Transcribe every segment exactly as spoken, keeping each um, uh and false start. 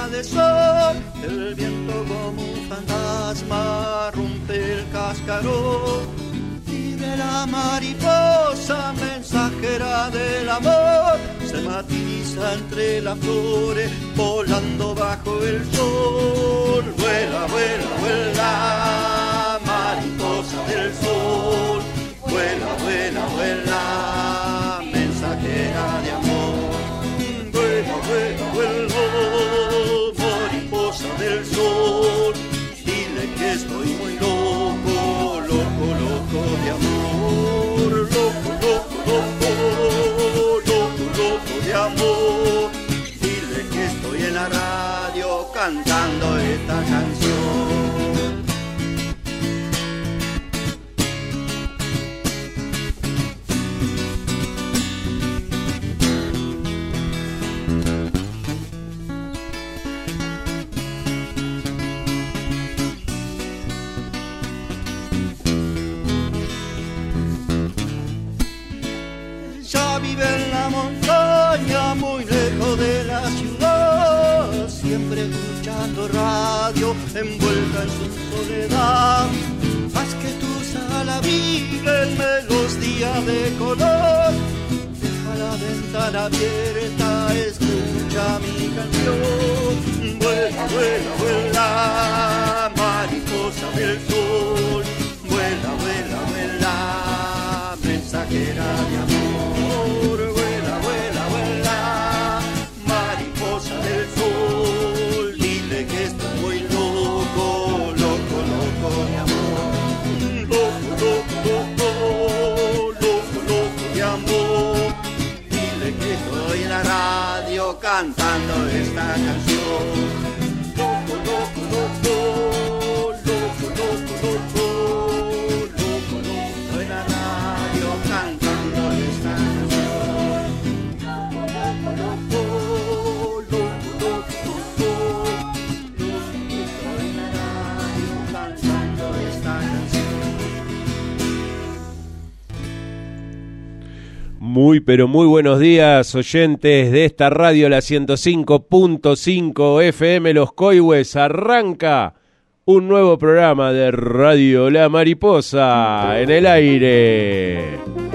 de sol, el viento como un fantasma rompe el cascarón. Vive la mariposa, mensajera del amor, se matiza entre las flores, volando bajo el sol. Vuela, vuela, vuela, mariposa del sol. Vuela, vuela, vuela, mensajera de amor. Vuela, vuela, vuela, mariposa del sol. Dile que estoy muy loco, loco, loco de amor. Loco, loco, loco, loco, loco de amor. Dile que estoy en la radio cantando esta canción. Vive en la montaña, muy lejos de la ciudad, siempre escuchando radio, envuelta en su soledad. Haz que tu sala vive en melodía de color, deja la ventana abierta, escucha mi canción. Vuela, vuela, vuela, mariposa del sol. Vuela, vuela, vuela, mensajera de amor. Cantando esta canción. Loco, loco, loco, loco, loco, loco, loco, loco, en la radio cantando esta canción. Loco, loco, loco, loco, loco, loco, en la radio cantando esta canción. Muy pero muy buenos días, oyentes de esta radio, la ciento cinco punto cinco F M Los Coihues. Arranca un nuevo programa de Radio La Mariposa en el aire.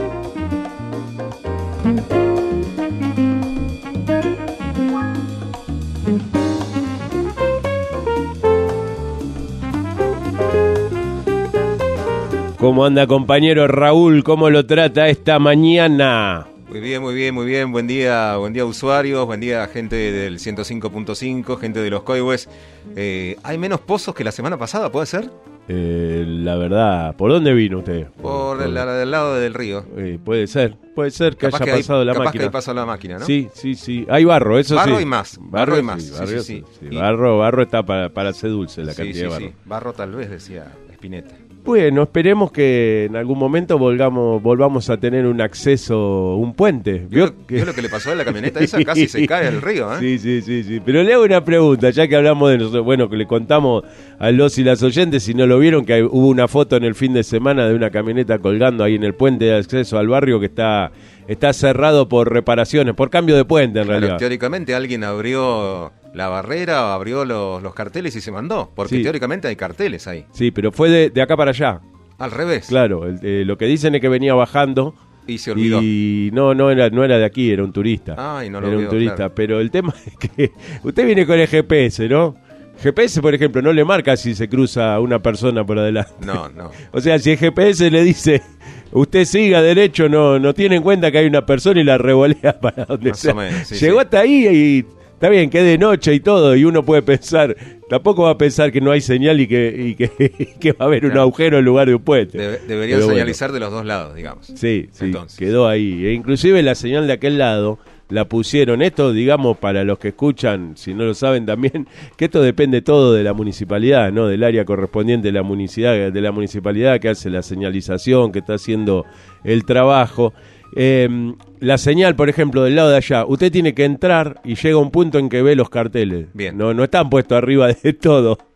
¿Cómo anda, compañero Raúl? ¿Cómo lo trata esta mañana? Muy bien, muy bien, muy bien. Buen día, buen día usuarios, buen día gente del ciento cinco punto cinco, gente de Los Coihues. Eh, ¿Hay menos pozos que la semana pasada, puede ser? Eh, la verdad, ¿por dónde vino usted? Por, por el, la, del lado del río. Eh, puede ser, puede ser que capaz haya que pasado hay, la capaz máquina. Que ahí pasó la máquina, ¿no? Sí, sí, sí. Hay barro, eso barro sí. Y más, barro, barro y más. Sí, sí, barro, sí, sí, sí. sí. Barro, barro está para, para hacer dulce la sí, cantidad sí, de barro. Sí. Barro tal vez, decía Spinetta. Bueno, esperemos que en algún momento volvamos, volvamos a tener un acceso, un puente. ¿Vio, ¿Vio, que... ¿Vio lo que le pasó a la camioneta esa? Casi se cae al río, ¿eh? Sí, sí, sí, sí. Pero le hago una pregunta, ya que hablamos de nosotros, bueno, que le contamos a los y las oyentes, si no lo vieron, que hubo una foto en el fin de semana de una camioneta colgando ahí en el puente de acceso al barrio que está, está cerrado por reparaciones, por cambio de puente en claro, realidad. Teóricamente alguien abrió la barrera, abrió los, los carteles y se mandó, porque sí. Teóricamente hay carteles ahí. Sí, pero fue de, de acá para allá. Al revés. Claro, el, eh, lo que dicen es que venía bajando y se olvidó. Y no, no era, no era de aquí, era un turista. Ay, no lo Era veo, un turista, claro. Pero el tema es que usted viene con el G P S, ¿no? G P S, por ejemplo, no le marca si se cruza una persona por adelante. No, no. O sea, si el G P S le dice, usted siga derecho, no, no tiene en cuenta que hay una persona y la revolea para donde Más sea. o menos, sí, Llegó sí. hasta ahí y está bien, que es de noche y todo, y uno puede pensar, tampoco va a pensar que no hay señal y que, y que, y que va a haber claro. un agujero en lugar de un puente. Debe, deberían Pero señalizar bueno. de los dos lados, digamos. Sí, sí, Entonces. Quedó ahí. E inclusive la señal de aquel lado la pusieron, esto digamos para los que escuchan, si no lo saben también, que esto depende todo de la municipalidad, ¿no? Del área correspondiente de la municipalidad, de la municipalidad que hace la señalización, que está haciendo el trabajo. Eh, la señal, por ejemplo, del lado de allá, usted tiene que entrar y llega un punto en que ve los carteles. Bien. No, no están puestos arriba de todo.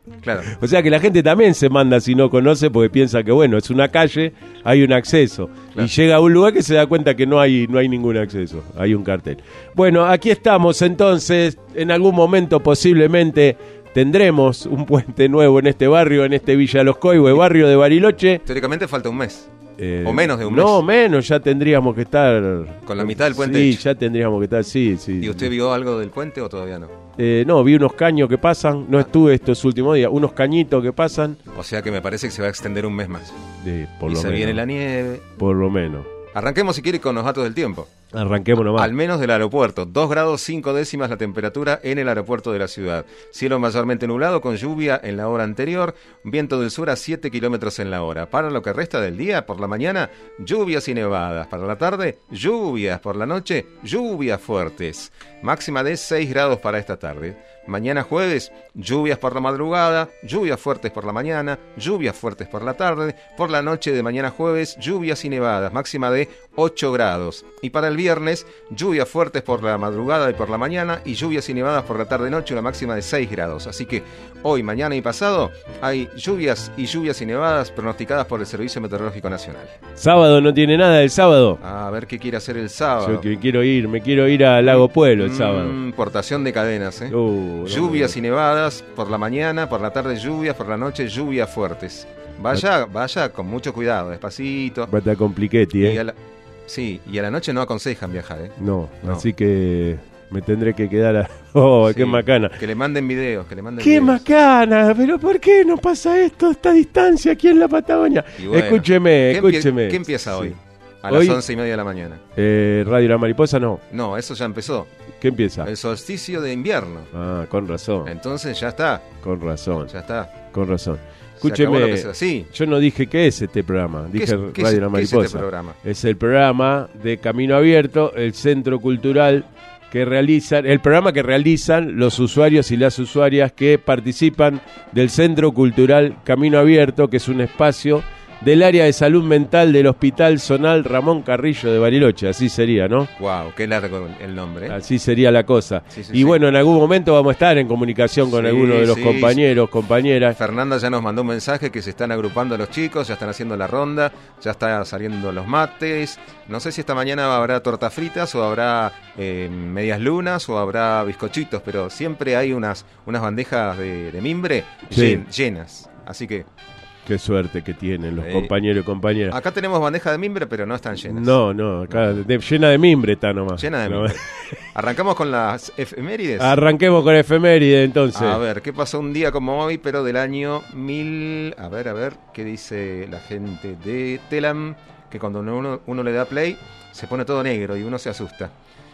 Claro. O sea que la gente también se manda si no conoce porque piensa que bueno, es una calle, hay un acceso. Claro. Y llega a un lugar que se da cuenta que no hay, no hay ningún acceso, hay un cartel. Bueno, aquí estamos entonces, en algún momento posiblemente tendremos un puente nuevo en este barrio, en este Villa Los Coihues, barrio de Bariloche. Teóricamente falta un mes. Eh, o menos de un no, mes. menos, ya tendríamos que estar... Con la mitad del puente Sí, hecho. ya tendríamos que estar, sí, sí. ¿Y usted vio algo del puente o todavía no? Eh, no, vi unos caños que pasan, no estuve estos últimos días, unos cañitos que pasan. O sea que me parece que se va a extender un mes más. Sí, por y lo se menos. viene la nieve. Por lo menos. Arranquemos si quiere con los datos del tiempo. Arranquemos nomás. Al menos del aeropuerto, dos grados cinco décimas la temperatura en el aeropuerto de la ciudad. Cielo mayormente nublado con lluvia en la hora anterior, viento del sur a siete kilómetros en la hora. Para lo que resta del día, por la mañana, lluvias y nevadas. Para la tarde, lluvias. Por la noche, lluvias fuertes. Máxima de seis grados para esta tarde. Mañana jueves, lluvias por la madrugada, lluvias fuertes por la mañana, lluvias fuertes por la tarde. Por la noche de mañana jueves, lluvias y nevadas, máxima de ocho grados. Y para el viernes, lluvias fuertes por la madrugada y por la mañana y lluvias y nevadas por la tarde-noche, una máxima de seis grados. Así que hoy, mañana y pasado hay lluvias y lluvias y nevadas pronosticadas por el Servicio Meteorológico Nacional. Sábado no tiene nada el sábado. A ver qué quiere hacer el sábado. Yo que quiero ir, me quiero ir a Lago Pueblo el Mm, sábado. Portación de cadenas, ¿eh? Uh, no, Lluvias no. y nevadas por la mañana, por la tarde lluvias, por la noche lluvias fuertes. Vaya, vaya con mucho cuidado, despacito. Bata compliquetti, Y ¿eh? a la- sí, y a la noche no aconsejan viajar, ¿eh? No, No. así que me tendré que quedar a... Oh, Sí, qué macana. Que le manden videos, que le manden ¡Qué videos. macana! ¿Pero por qué nos pasa esto, esta distancia aquí en la Patagonia? Y bueno, escúcheme, ¿qué empie- escúcheme. ¿Qué empieza hoy? Sí. A Hoy- las once y media de la mañana. Eh, Radio La Mariposa no. No, eso ya empezó. ¿Qué empieza? El solsticio de invierno. Ah, con razón, Entonces ya está, con razón, ya está. con razón. Se acabó lo Escúcheme, que se- sí. yo no dije qué es este programa, ¿Qué dije es- qué Radio es- La qué es Mariposa. este programa? Es el programa de Camino Abierto, el centro cultural que realizan, el programa que realizan los usuarios y las usuarias que participan del Centro Cultural Camino Abierto, que es un espacio del área de salud mental del Hospital Zonal Ramón Carrillo de Bariloche, así sería, ¿no? Wow, qué largo el nombre, ¿eh? Así sería la cosa. Sí, sí, y sí. bueno, en algún momento vamos a estar en comunicación con Sí, alguno de los sí, compañeros, compañeras. Fernanda ya nos mandó un mensaje que se están agrupando los chicos, ya están haciendo la ronda, ya están saliendo los mates. No sé si esta mañana habrá tortas fritas o habrá eh, medias lunas o habrá bizcochitos, pero siempre hay unas, unas bandejas de, de mimbre Sí. llen- llenas. Así que Qué suerte que tienen los Sí. compañeros y compañeras. acá tenemos bandeja de mimbre, pero no están llenas. No, no, acá de- llena de mimbre está nomás. Llena de No. mimbre. Arrancamos con las efemérides. Arranquemos con efeméride entonces. A ver, ¿qué pasó un día como hoy, pero del año mil... A ver, a ver, ¿qué dice la gente de Telam? Que cuando uno, uno le da play, se pone todo negro y uno se asusta.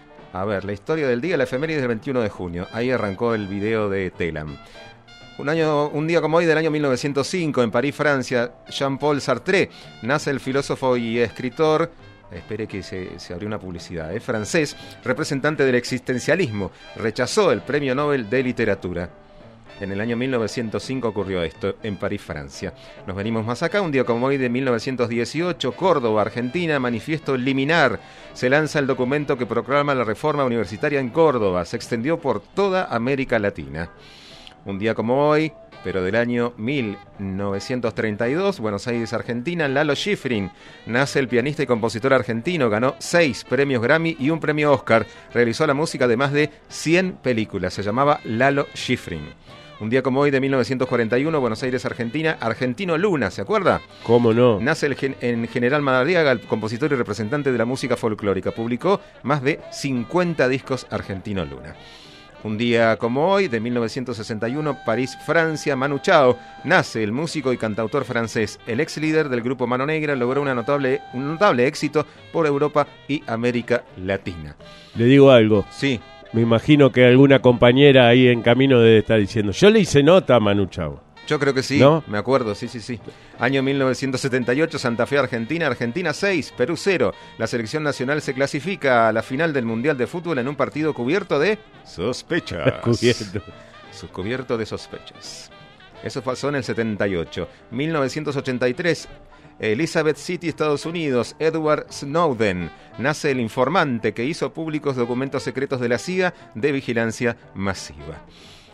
A ver, la historia del día, la efeméride del veintiuno de junio. Ahí arrancó el video de Telam. Un, año, un día como hoy del año mil novecientos cinco, en París, Francia, Jean-Paul Sartre, nace el filósofo y escritor... Espere que se, se abrió una publicidad. Es francés, representante del existencialismo. Rechazó el Premio Nobel de Literatura. En el año mil novecientos cinco ocurrió esto, en París, Francia. Nos venimos más acá, un día como hoy de mil novecientos dieciocho, Córdoba, Argentina, manifiesto liminar. Se lanza el documento que proclama la reforma universitaria en Córdoba. Se extendió por toda América Latina. Un día como hoy, pero del año mil novecientos treinta y dos, Buenos Aires, Argentina, Lalo Schifrin. Nace el pianista y compositor argentino, ganó seis premios Grammy y un premio Oscar. Realizó la música de más de cien películas. Se llamaba Lalo Schifrin. Un día como hoy de mil novecientos cuarenta y uno, Buenos Aires, Argentina, Argentino Luna, ¿se acuerda? ¿Cómo no? Nace el gen- en General Madariaga, el compositor y representante de la música folclórica. Publicó más de cincuenta discos Argentino Luna. Un día como hoy, de mil novecientos sesenta y uno, París, Francia, Manu Chao. Nace el músico y cantautor francés. El ex líder del grupo Mano Negra logró una notable, un notable éxito por Europa y América Latina. Le digo algo. Sí, Me imagino que alguna compañera ahí en camino debe estar diciendo, yo le hice nota a Manu Chao. yo creo que sí, ¿No? me acuerdo, sí, sí, sí. Año mil novecientos setenta y ocho, Santa Fe, Argentina, Argentina seis, Perú cero. La selección nacional se clasifica a la final del Mundial de Fútbol en un partido cubierto de sospechas. Cubierto. Su- Cubierto de sospechas. Eso pasó en el setenta y ocho. mil novecientos ochenta y tres, Elizabeth City, Estados Unidos. Edward Snowden. Nace el informante que hizo públicos documentos secretos de la C I A de vigilancia masiva.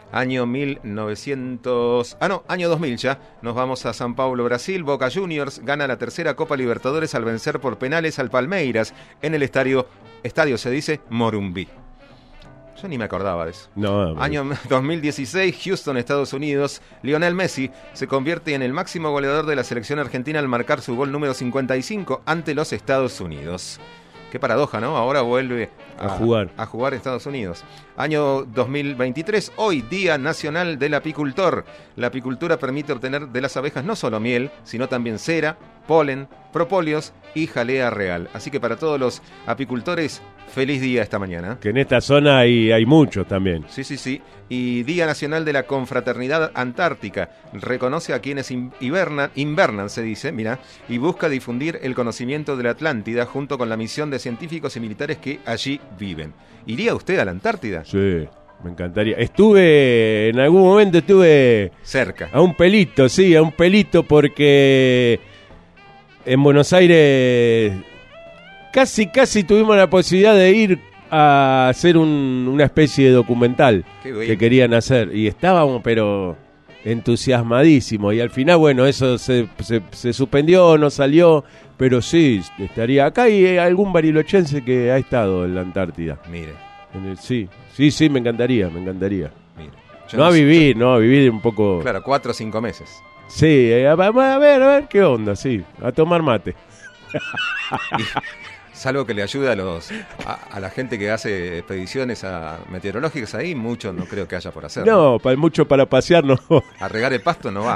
Año mil novecientos... Ah, no, año dos mil ya. Nos vamos a São Paulo, Brasil. Boca Juniors gana la tercera Copa Libertadores al vencer por penales al Palmeiras en el estadio, estadio se dice, Morumbi. Yo ni me acordaba de eso. No, no. Año dos mil dieciséis, Houston, Estados Unidos. Lionel Messi se convierte en el máximo goleador de la selección argentina al marcar su gol número cincuenta y cinco ante los Estados Unidos. Qué paradoja, ¿no? Ahora vuelve a, a jugar. A jugar Estados Unidos. Año dos mil veintitrés, hoy Día Nacional del Apicultor. La apicultura permite obtener de las abejas no solo miel, sino también cera, polen, propóleos y jalea real. Así que para todos los apicultores, feliz día esta mañana. Que en esta zona hay, hay muchos también. Sí, sí, sí. Y Día Nacional de la Confraternidad Antártica. Reconoce a quienes invernan, invernan, se dice, mira, y busca difundir el conocimiento de la Atlántida junto con la misión de científicos y militares que allí viven. ¿Iría usted a la Antártida? Sí, me encantaría. Estuve, en algún momento estuve... Cerca. A un pelito, sí, a un pelito porque en Buenos Aires casi, casi tuvimos la posibilidad de ir a hacer un, una especie de documental que querían hacer y estábamos pero entusiasmadísimos y al final bueno eso se, se, se suspendió, no salió, pero sí estaría acá. Hay algún barilochense que ha estado en la Antártida. Mire, en el, sí, sí, sí, me encantaría, me encantaría. Mire. No, no a vivir, yo... no a vivir un poco. Claro, cuatro o cinco meses. Sí, a, a ver, a ver qué onda, sí, a tomar mate. Y... Salvo que le ayude a los a, a la gente que hace expediciones a meteorológicas ahí, mucho no creo que haya por hacer. No, para, mucho para pasear no. A regar el pasto no va.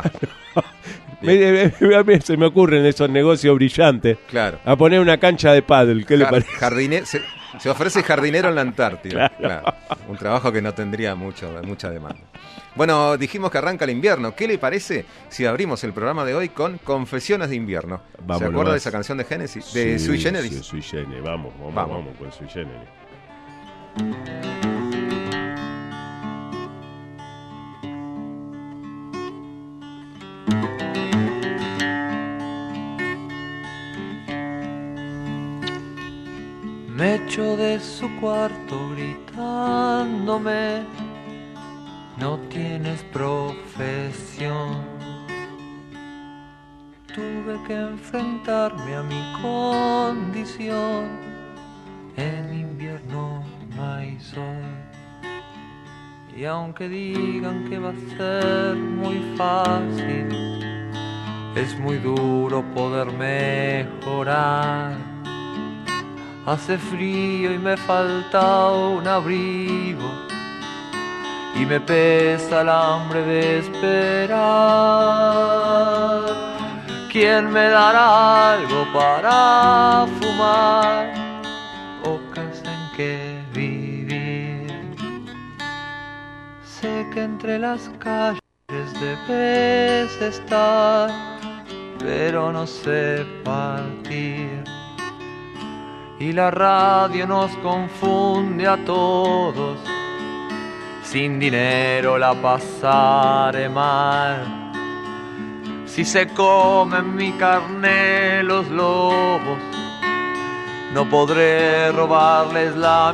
me, me, me, se me ocurren esos negocios brillantes. Claro. A poner una cancha de pádel, ¿qué Jar, le parece? Jardine, se, se ofrece jardinero en la Antártida. Claro. Claro. Un trabajo que no tendría mucho, mucha demanda. Bueno, dijimos que arranca el invierno. ¿Qué le parece si abrimos el programa de hoy con Confesiones de Invierno? Vamos, ¿Se acuerda de esa canción de Génesis? De sí, Sui Generis. Sí, Sui Generis. Vamos, vamos, vamos, vamos con Sui Generis. Me echo de su cuarto gritándome: no tienes profesión. Tuve que enfrentarme a mi condición. En invierno no hay sol. Y aunque digan que va a ser muy fácil, es muy duro poder mejorar. Hace frío y me falta un abrigo, y me pesa el hambre de esperar. ¿Quién me dará algo para fumar o casa en que vivir? Sé que entre las calles debes estar, pero no sé partir. Y la radio nos confunde a todos. Sin dinero la pasaré mal. Si se comen mi carne los lobos, no podré robarles la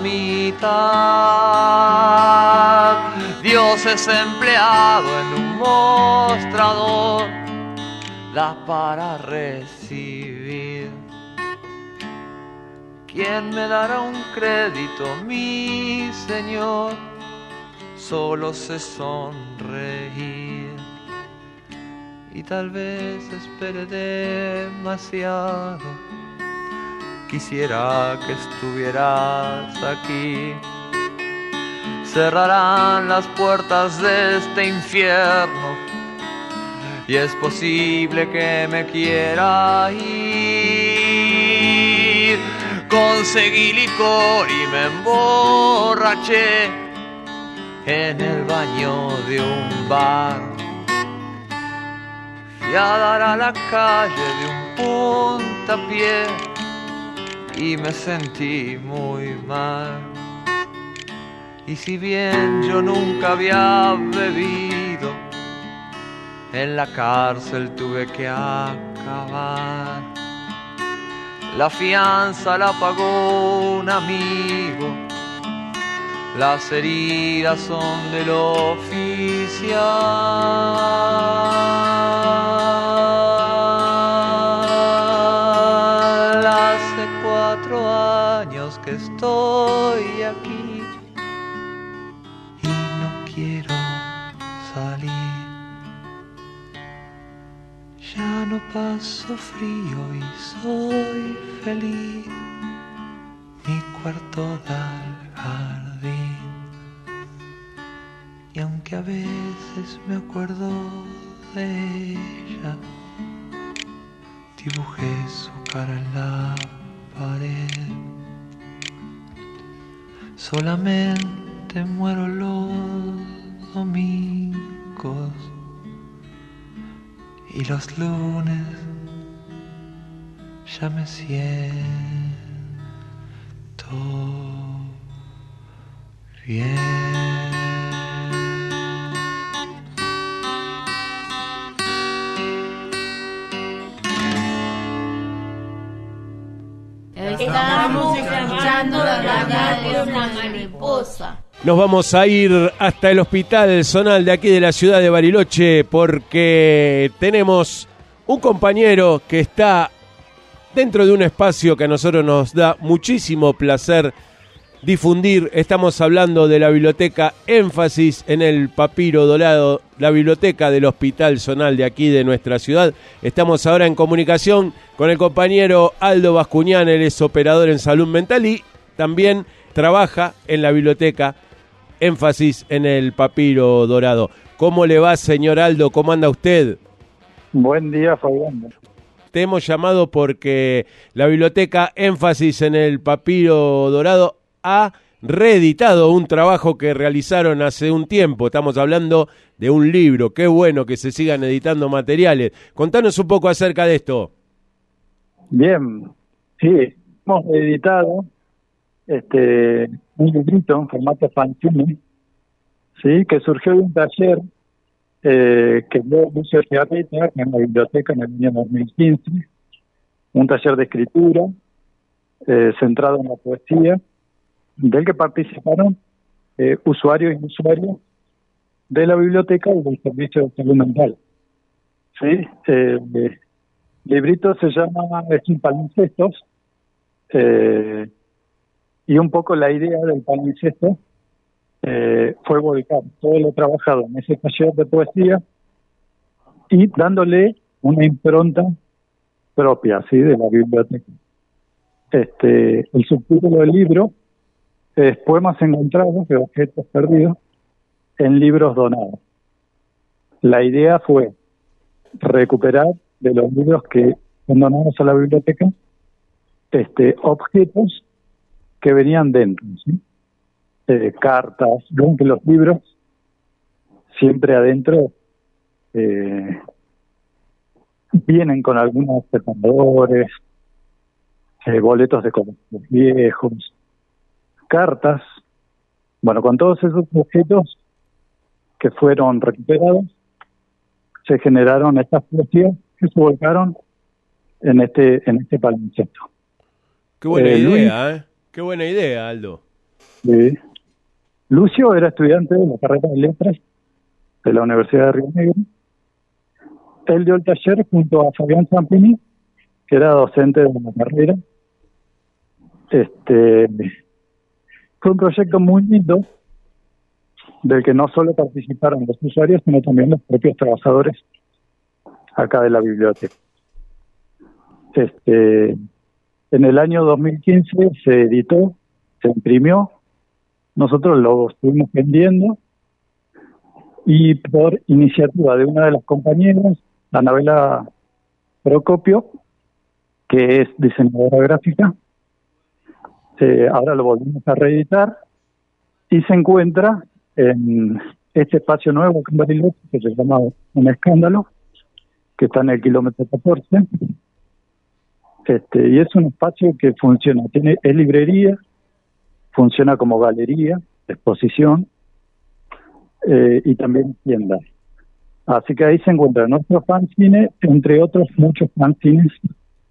mitad. Dios es empleado en un mostrador, da para recibir. ¿Quién me dará un crédito, mi Señor? Solo sé sonreír. Y tal vez espere demasiado. Quisiera que estuvieras aquí. Cerrarán las puertas de este infierno, y es posible que me quiera ir. Conseguí licor y me emborraché en el baño de un bar. Fui a dar a la calle de un puntapié y me sentí muy mal. Y si bien yo nunca había bebido, en la cárcel tuve que acabar. La fianza la pagó un amigo, las heridas son del oficial. Hace cuatro años que estoy aquí y no quiero salir. Ya no paso frío y soy feliz. Mi cuarto da al jardín. Y aunque a veces me acuerdo de ella, dibujé su cara en la pared. Solamente muero los domingos y los lunes ya me siento bien. Estamos escuchando la radio La Mariposa. Nos vamos a ir hasta el Hospital Zonal de aquí de la ciudad de Bariloche porque tenemos un compañero que está dentro de un espacio que a nosotros nos da muchísimo placer difundir. Estamos hablando de la biblioteca Énfasis en el Papiro Dorado, la biblioteca del Hospital Zonal de aquí de nuestra ciudad. Estamos ahora en comunicación con el compañero Aldo Bascuñán, él es operador en salud mental y también trabaja en la biblioteca Énfasis en el Papiro Dorado. ¿Cómo le va, señor Aldo? ¿Cómo anda usted? Buen día, Fabián. Te hemos llamado porque la biblioteca Énfasis en el Papiro Dorado ha reeditado un trabajo que realizaron hace un tiempo. Estamos hablando de un libro. Qué bueno que se sigan editando materiales. Contanos un poco acerca de esto. Bien, sí, hemos editado este un librito en formato fanzine, sí, que surgió de un taller eh, que dio Lucio Chiarreta en la biblioteca en el año dos mil quince, un taller de escritura eh, centrado en la poesía, del que participaron eh, usuarios y usuarias de la biblioteca y del servicio de salud mental. Sí, eh, el librito se llama Sin Palimpsestos, eh, y un poco la idea del palincesto eh, fue volcar todo lo trabajado en ese taller de poesía y dándole una impronta propia, ¿sí?, de la biblioteca. Este, el subtítulo del libro es Poemas encontrados de objetos perdidos en libros donados. La idea fue recuperar de los libros que son donados a la biblioteca este, objetos que venían dentro, ¿sí? Eh, cartas, aunque los libros siempre adentro eh, vienen con algunos separadores, eh, boletos de comercios viejos, cartas. Bueno, con todos esos objetos que fueron recuperados, se generaron estas poesías que se volcaron en este en este palimpsesto. Qué buena eh, idea, Luis, ¿eh? Qué buena idea, Aldo. Eh, Lucio era estudiante de la carrera de Letras de la Universidad de Río Negro. Él dio el taller junto a Fabián Zampini, que era docente de la carrera. Este fue un proyecto muy lindo, del que no solo participaron los usuarios, sino también los propios trabajadores acá de la biblioteca. Este, en el año dos mil quince se editó, se imprimió, nosotros lo estuvimos vendiendo y por iniciativa de una de las compañeras, Anabela Procopio, que es diseñadora gráfica, eh, ahora lo volvimos a reeditar y se encuentra en este espacio nuevo que en Bariloche, que se llama Un Escándalo, que está en el kilómetro catorce. Este, y es un espacio que funciona, tiene es librería, funciona como galería, exposición, eh, y también tienda. Así que ahí se encuentra nuestro fanzine, entre otros muchos fanzines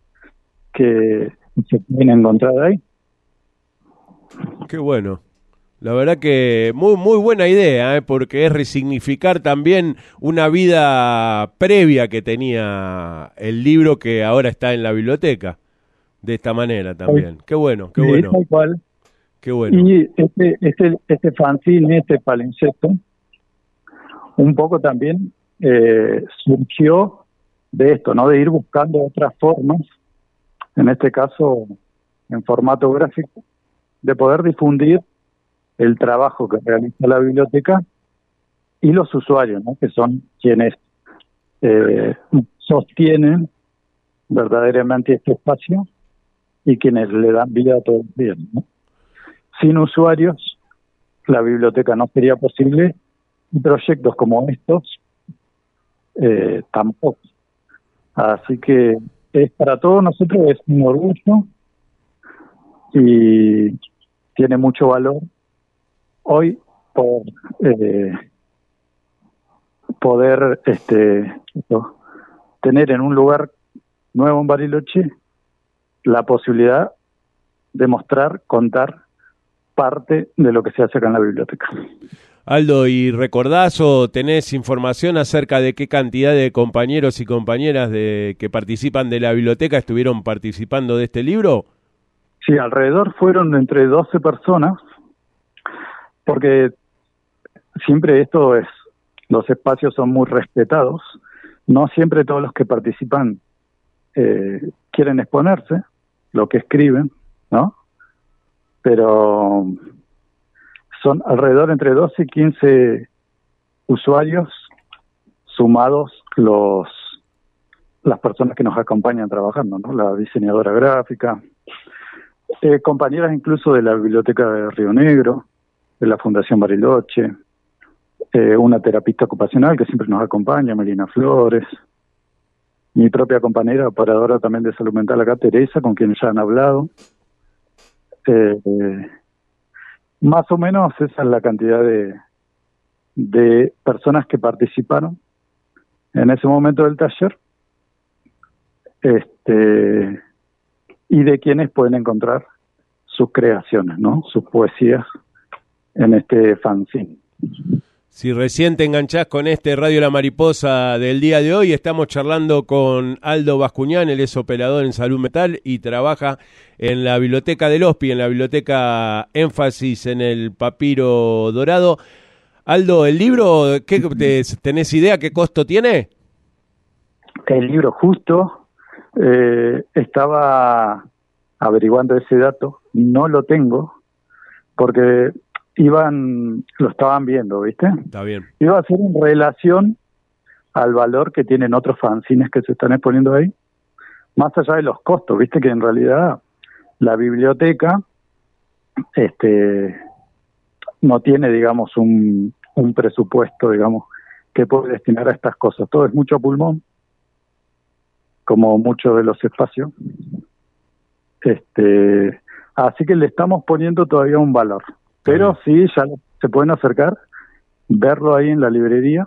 que se pueden encontrar ahí. Qué bueno, La verdad que muy muy buena idea, ¿eh? Porque es resignificar también una vida previa que tenía el libro que ahora está en la biblioteca. De esta manera también. Qué bueno, qué Sí, bueno. tal cual. Qué bueno. Y este, este, este fanzine, este palincesto, un poco también eh, surgió de esto, ¿no? De ir buscando otras formas, en este caso en formato gráfico, de poder difundir el trabajo que realiza la biblioteca y los usuarios, ¿no? Que son quienes eh, sostienen verdaderamente este espacio y quienes le dan vida a todos los días, ¿no? Sin usuarios, la biblioteca no sería posible y proyectos como estos eh, tampoco. Así que es para todos nosotros es un orgullo y tiene mucho valor hoy por eh, poder este esto, tener en un lugar nuevo en Bariloche la posibilidad de mostrar, contar parte de lo que se hace acá en la biblioteca. Aldo, ¿y recordás o tenés información acerca de qué cantidad de compañeros y compañeras de que participan de la biblioteca estuvieron participando de este libro? Sí, alrededor fueron entre doce personas, porque siempre esto es, los espacios son muy respetados, no siempre todos los que participan eh, quieren exponerse, lo que escriben, ¿no? Pero son alrededor entre doce y quince usuarios, sumados los las personas que nos acompañan trabajando, ¿no? La diseñadora gráfica, eh, compañeras incluso de la Biblioteca de Río Negro, de la Fundación Bariloche, eh, una terapista ocupacional que siempre nos acompaña, Melina Flores, mi propia compañera operadora también de salud mental acá, Teresa, con quien ya han hablado. Eh, eh, más o menos esa es la cantidad de, de personas que participaron en ese momento del taller, este y de quienes pueden encontrar sus creaciones, ¿no? Sus poesías en este fanzine. Si recién te enganchás con este Radio La Mariposa del día de hoy, estamos charlando con Aldo Bascuñán, él es operador en salud mental y trabaja en la biblioteca del Hospi, en la biblioteca Énfasis en el Papiro Dorado. Aldo, ¿el libro, qué, te, tenés idea qué costo tiene? El libro justo, eh, estaba averiguando ese dato, no lo tengo, porque iban, lo estaban viendo, ¿viste? Está bien. Iba a ser en relación al valor que tienen otros fanzines que se están exponiendo ahí, más allá de los costos, ¿viste? Que en realidad la biblioteca este no tiene, digamos, un, un presupuesto, digamos, que puede destinar a estas cosas. Todo es mucho a pulmón, como muchos de los espacios. Este, así que le estamos poniendo todavía un valor. Pero sí, ya se pueden acercar, verlo ahí en la librería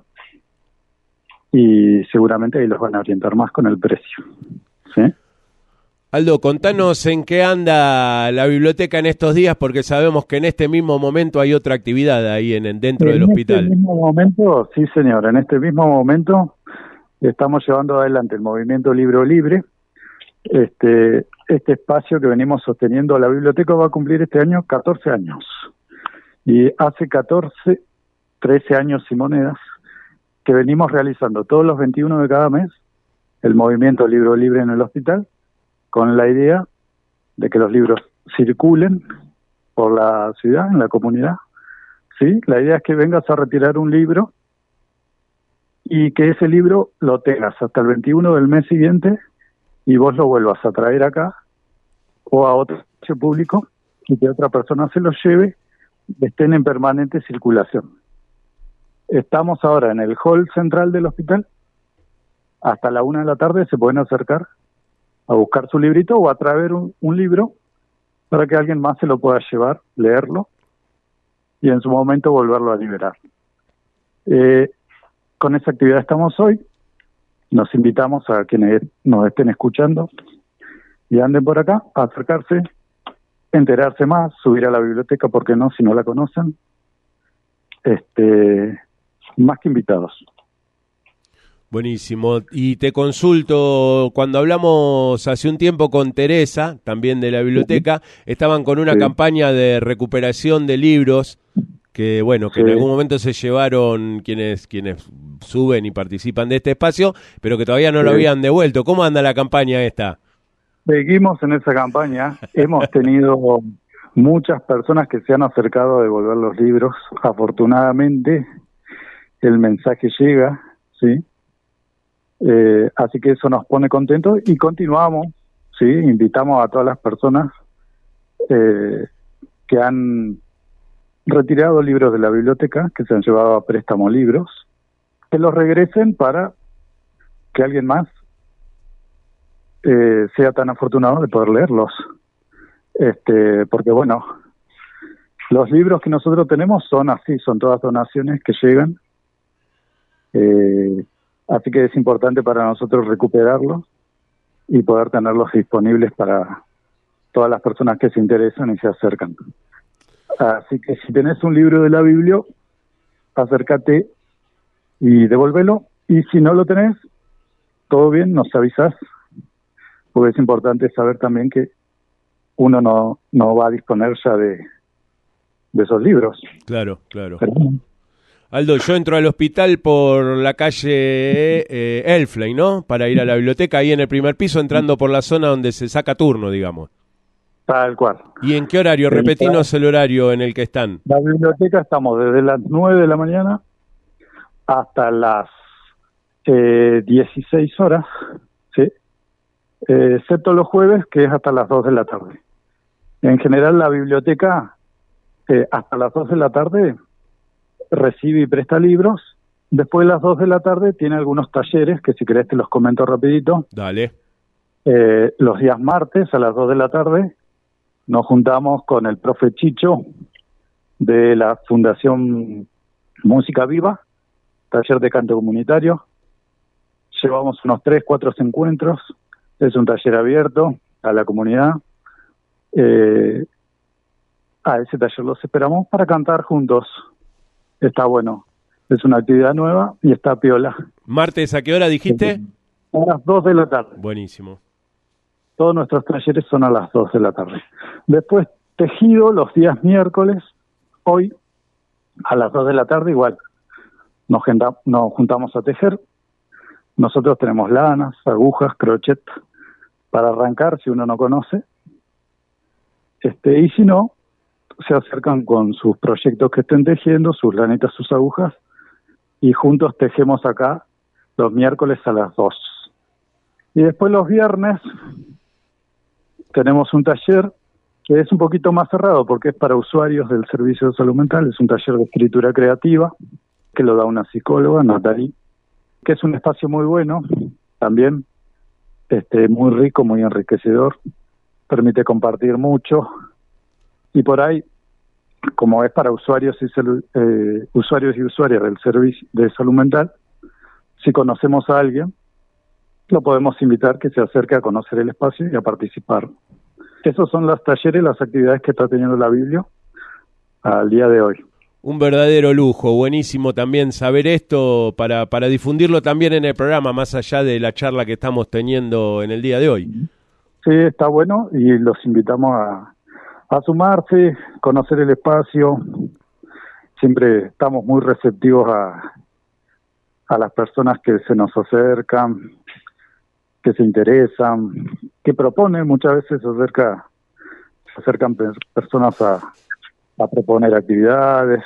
y seguramente ahí los van a orientar más con el precio. ¿Sí? Aldo, contanos en qué anda la biblioteca en estos días, porque sabemos que en este mismo momento hay otra actividad ahí en, dentro en del hospital. En este mismo momento, sí señor, en este mismo momento estamos llevando adelante el movimiento Libro Libre. Este, este espacio que venimos sosteniendo, la biblioteca va a cumplir este año catorce años. Y hace catorce, trece años y monedas que venimos realizando todos los veintiuno de cada mes el movimiento Libro Libre en el hospital, con la idea de que los libros circulen por la ciudad, en la comunidad. ¿Sí? La idea es que vengas a retirar un libro y que ese libro lo tengas hasta el veintiuno del mes siguiente y vos lo vuelvas a traer acá o a otro espacio público y que otra persona se lo lleve, estén en permanente circulación. Estamos ahora en el hall central del hospital, hasta la una de la tarde se pueden acercar a buscar su librito o a traer un, un libro para que alguien más se lo pueda llevar, leerlo y en su momento volverlo a liberar. Eh, con esa actividad estamos hoy. Nos invitamos a quienes nos estén escuchando y anden por acá a acercarse enterarse más, subir a la biblioteca, ¿por qué no? Si no la conocen, este, más que invitados. Buenísimo. Y te consulto, cuando hablamos hace un tiempo con Teresa, también de la biblioteca, estaban con una sí. campaña de recuperación de libros que, bueno, que sí. en algún momento se llevaron quienes quienes suben y participan de este espacio, pero que todavía no sí. lo habían devuelto. ¿Cómo anda la campaña esta? Seguimos en esa campaña. Hemos tenido muchas personas que se han acercado a devolver los libros. Afortunadamente, el mensaje llega, ¿sí? Eh, así que eso nos pone contentos y continuamos, sí, invitamos a todas las personas eh, que han retirado libros de la biblioteca, que se han llevado a préstamo libros, que los regresen para que alguien más eh, sea tan afortunado de poder leerlos. Este, porque bueno, los libros que nosotros tenemos son así, son todas donaciones que llegan. Eh, Así que es importante para nosotros recuperarlos y poder tenerlos disponibles para todas las personas que se interesan y se acercan. Así que si tenés un libro de la Biblia, acércate y devuélvelo. Y si no lo tenés, todo bien, nos avisás, porque es importante saber también que uno no, no va a disponer ya de, de esos libros. Claro, claro. Pero, Aldo, yo entro al hospital por la calle eh, Elfley, ¿no? Para ir a la biblioteca, ahí en el primer piso, entrando por la zona donde se saca turno, digamos. Tal cual. ¿Y en qué horario? Repetinos el horario en el que están. La biblioteca estamos desde las nueve de la mañana hasta las eh, dieciséis horas, ¿sí? Eh, excepto los jueves, que es hasta las dos de la tarde. En general, la biblioteca, eh, hasta las dos de la tarde, recibe y presta libros. Después de las dos de la tarde tiene algunos talleres, que si querés te los comento rapidito. Dale. Eh, los días martes a las dos de la tarde nos juntamos con el profe Chicho de la Fundación Música Viva, taller de canto comunitario. Llevamos unos tres, cuatro encuentros. Es un taller abierto a la comunidad. Eh, a ese taller los esperamos para cantar juntos. Está bueno, es una actividad nueva y está piola. ¿Martes a qué hora dijiste? A las dos de la tarde. Buenísimo. Todos nuestros talleres son a las dos de la tarde. Después, tejido los días miércoles, hoy a las dos de la tarde igual. Nos, genda, nos juntamos a tejer. Nosotros tenemos lanas, agujas, crochet para arrancar si uno no conoce. Este, y si no, se acercan con sus proyectos que estén tejiendo, sus lanitas, sus agujas, y juntos tejemos acá los miércoles a las dos. Y después los viernes tenemos un taller que es un poquito más cerrado porque es para usuarios del Servicio de Salud Mental, es un taller de escritura creativa que lo da una psicóloga, Natalie, que es un espacio muy bueno, también este muy rico, muy enriquecedor, permite compartir mucho. Y por ahí, como es para usuarios y eh, usuarios y usuarias del servicio de salud mental, si conocemos a alguien, lo podemos invitar que se acerque a conocer el espacio y a participar. Esos son los talleres, las actividades que está teniendo la Biblia al día de hoy. Un verdadero lujo, buenísimo también saber esto para, para difundirlo también en el programa, más allá de la charla que estamos teniendo en el día de hoy. Sí, está bueno y los invitamos a a sumarse, conocer el espacio. Siempre estamos muy receptivos a, a las personas que se nos acercan, que se interesan, que proponen. Muchas veces se acerca, se acercan personas a, a proponer actividades,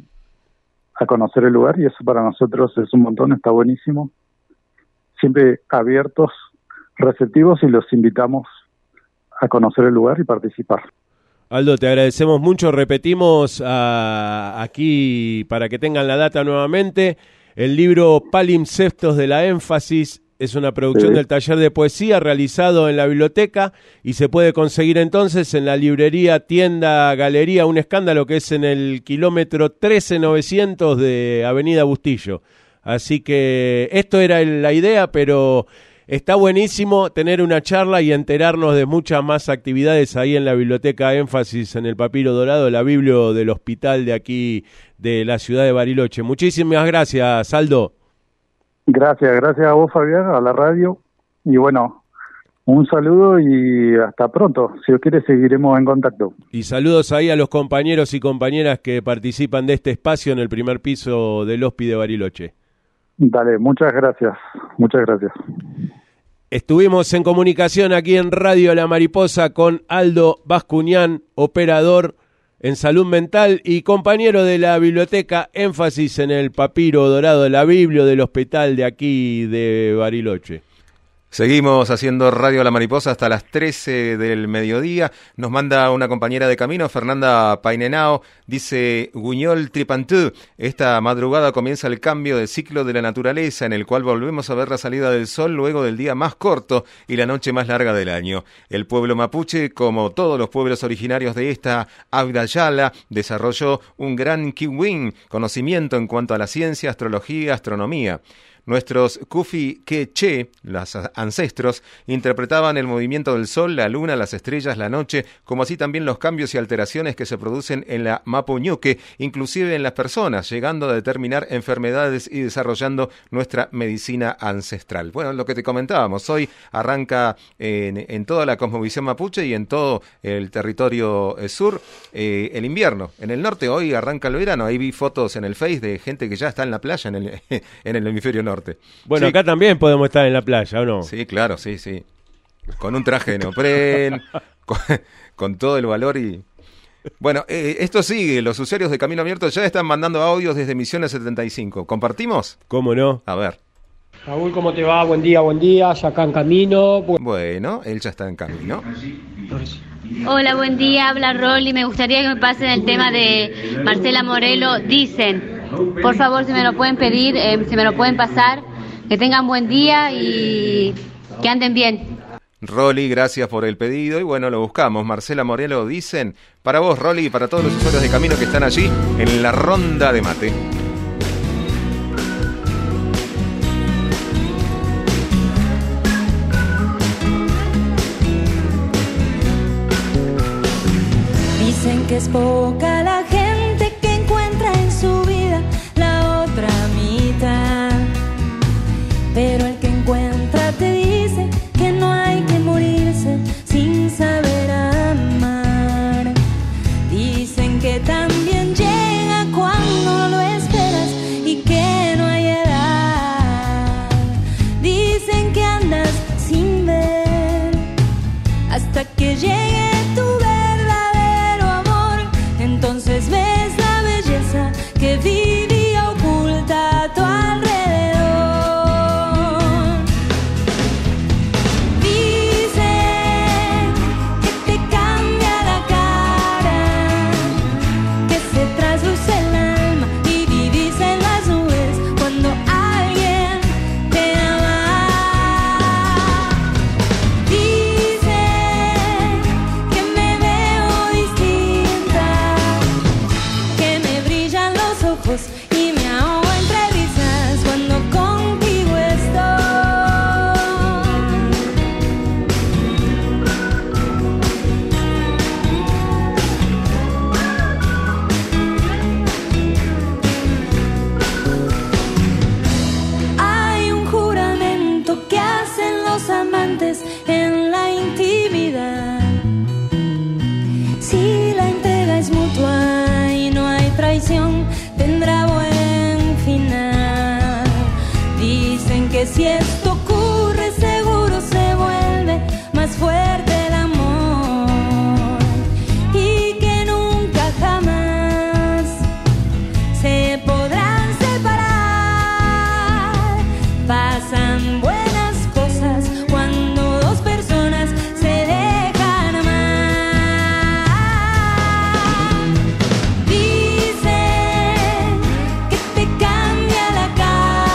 a conocer el lugar, y eso para nosotros es un montón, está buenísimo. Siempre abiertos, receptivos, y los invitamos a conocer el lugar y participar. Aldo, te agradecemos mucho. Repetimos a, aquí para que tengan la data nuevamente. El libro Palimpsestos de la Énfasis es una producción sí. del taller de poesía realizado en la biblioteca y se puede conseguir entonces en la librería, tienda, galería Un Escándalo, que es en el kilómetro trece novecientos de Avenida Bustillo. Así que esto era la idea, pero está buenísimo tener una charla y enterarnos de muchas más actividades ahí en la Biblioteca Énfasis, en el Papiro Dorado, la Biblio del hospital de aquí, de la ciudad de Bariloche. Muchísimas gracias, Aldo. Gracias, gracias a vos, Fabián, a la radio. Y bueno, un saludo y hasta pronto. Si os quiere, seguiremos en contacto. Y saludos ahí a los compañeros y compañeras que participan de este espacio en el primer piso del Hospi de Bariloche. Dale, muchas gracias, muchas gracias. Estuvimos en comunicación aquí en Radio La Mariposa con Aldo Bascuñán, operador en salud mental y compañero de la Biblioteca Énfasis en el Papiro Dorado, la Biblio del hospital de aquí de Bariloche. Seguimos haciendo Radio La Mariposa hasta las trece del mediodía. Nos manda una compañera de camino, Fernanda Painenao, dice Guiñol Tripantú. Esta madrugada comienza el cambio de ciclo de la naturaleza, en el cual volvemos a ver la salida del sol luego del día más corto y la noche más larga del año. El pueblo mapuche, como todos los pueblos originarios de esta Abdayala, desarrolló un gran kiwin, conocimiento en cuanto a la ciencia, astrología, astronomía. Nuestros Kufi Queche, los ancestros, interpretaban el movimiento del sol, la luna, las estrellas, la noche, como así también los cambios y alteraciones que se producen en la Mapuñuque, inclusive en las personas, llegando a determinar enfermedades y desarrollando nuestra medicina ancestral. Bueno, lo que te comentábamos, hoy arranca en, en toda la cosmovisión mapuche y en todo el territorio eh, sur eh, el invierno. En el norte hoy arranca el verano. Ahí vi fotos en el Face de gente que ya está en la playa en el, en el hemisferio norte. Bueno, sí. Acá también podemos estar en la playa, ¿o no? Sí, claro, sí, sí. Con un traje de neopren, con, con todo el valor y... Bueno, eh, esto sigue. Los usuarios de Camino Abierto ya están mandando audios desde Misiones setenta y cinco. ¿Compartimos? ¿Cómo no? A ver. Raúl, ¿cómo te va? Buen día, buen día. Ya acá en camino. Bueno, él ya está en camino. Hola, buen día. Habla Rolly. Me gustaría que me pasen el tema de Marcela Morelo. Dicen, por favor, si me lo pueden pedir, eh, si me lo pueden pasar. Que tengan buen día y que anden bien. Rolly, gracias por el pedido. Y bueno, lo buscamos. Marcela Morelo, dicen. Para vos, Rolly, y para todos los usuarios de camino que están allí en la ronda de mate. Dicen que es poca la gente que encuentra en su vida la otra mitad, pero el que encuentra te dice que no hay que morirse sin saber amar. Dicen que también llega cuando lo esperas y que no hay edad. Dicen que andas sin ver hasta que llegue tu verdadero amor. Entonces ves la belleza que vivía oculta a tu alrededor. Dicen que te cambia la cara, que se trasluce el alma y vivís en las nubes cuando alguien te ama. Dicen que me veo distinta, que me brillan los ojos y me ahogo entre risas cuando contigo estoy. Hay un juramento que hacen los amantes en la intimidad. Si la entrega es mutua y no hay traición, tendrá buen final. Dicen que si esto ocurre, seguro se vuelve más fuerte el amor y que nunca jamás se podrán separar. Pasan buenas cosas cuando dos personas se dejan amar. Dicen que te cambia la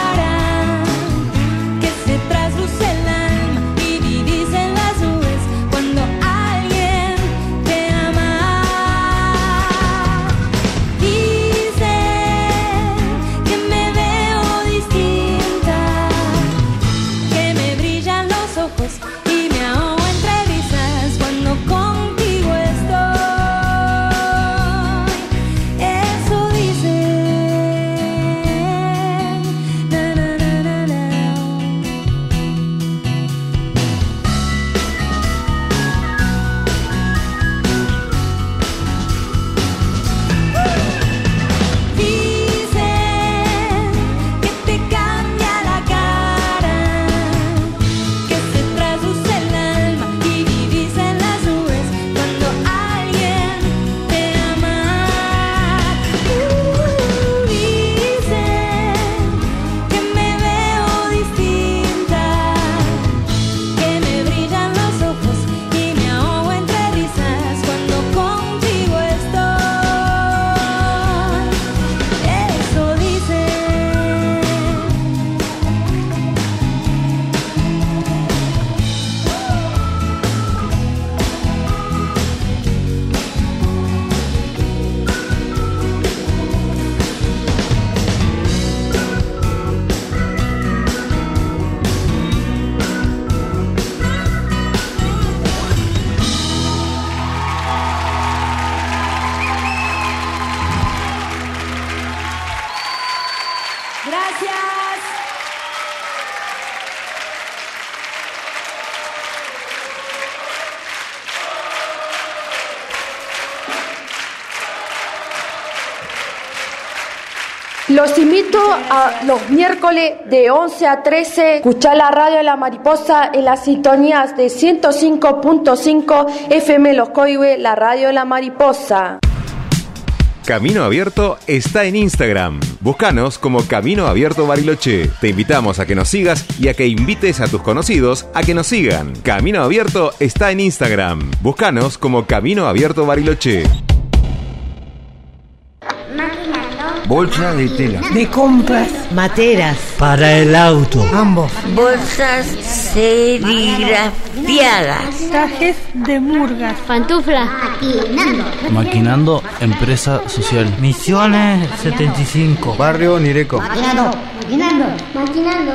cara, que se trasluce el alma y vivís en las nubes Los invito a los miércoles de once a trece, escuchar la radio de la Mariposa en las sintonías de ciento cinco punto cinco F M Los Coihues, la radio de la Mariposa. Camino Abierto está en Instagram. Búscanos como Camino Abierto Bariloche. Te invitamos a que nos sigas y a que invites a tus conocidos a que nos sigan. Camino Abierto está en Instagram. Búscanos como Camino Abierto Bariloche. Bolsa de tela. De compras. Materas. Para el auto. Ambos. Bolsas serigrafiadas. Trajes de murgas. Pantuflas. Maquinando. Maquinando, empresa social. Misiones setenta y cinco. Barrio Nireco. Maquinando. Maquinando. Maquinando.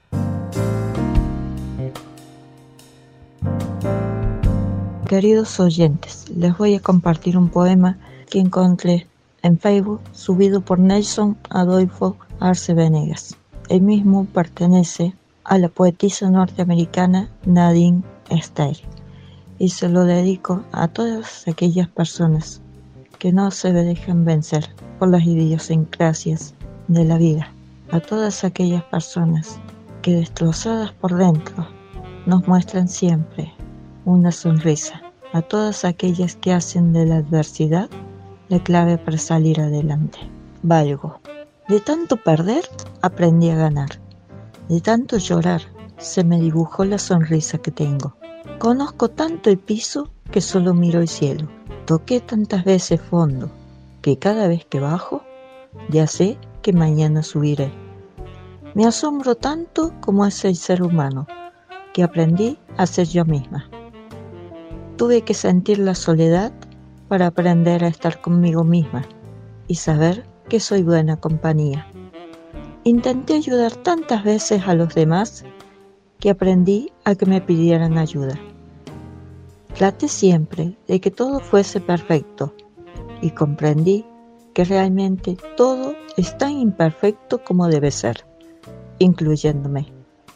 Queridos oyentes, les voy a compartir un poema que encontré en Facebook, subido por Nelson Adolfo Arce Venegas. El mismo pertenece a la poetisa norteamericana Nadine Stair y se lo dedico a todas aquellas personas que no se dejan vencer por las idiosincrasias de la vida, a todas aquellas personas que destrozadas por dentro nos muestran siempre una sonrisa, a todas aquellas que hacen de la adversidad la clave para salir adelante. Valgo. De tanto perder, aprendí a ganar. De tanto llorar, se me dibujó la sonrisa que tengo. Conozco tanto el piso que solo miro el cielo. Toqué tantas veces fondo que cada vez que bajo, ya sé que mañana subiré. Me asombro tanto como es el ser humano, que aprendí a ser yo misma. Tuve que sentir la soledad para aprender a estar conmigo misma y saber que soy buena compañía. Intenté ayudar tantas veces a los demás que aprendí a que me pidieran ayuda. Traté siempre de que todo fuese perfecto y comprendí que realmente todo es tan imperfecto como debe ser, incluyéndome.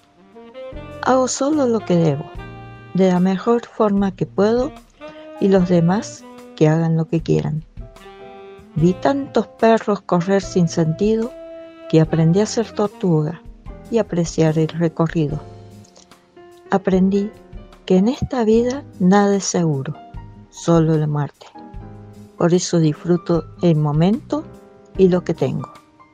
Hago solo lo que debo, de la mejor forma que puedo, y los demás que hagan lo que quieran. Vi tantos perros correr sin sentido que aprendí a ser tortuga y apreciar el recorrido. Aprendí que en esta vida nada es seguro, solo la muerte. Por eso disfruto el momento y lo que tengo.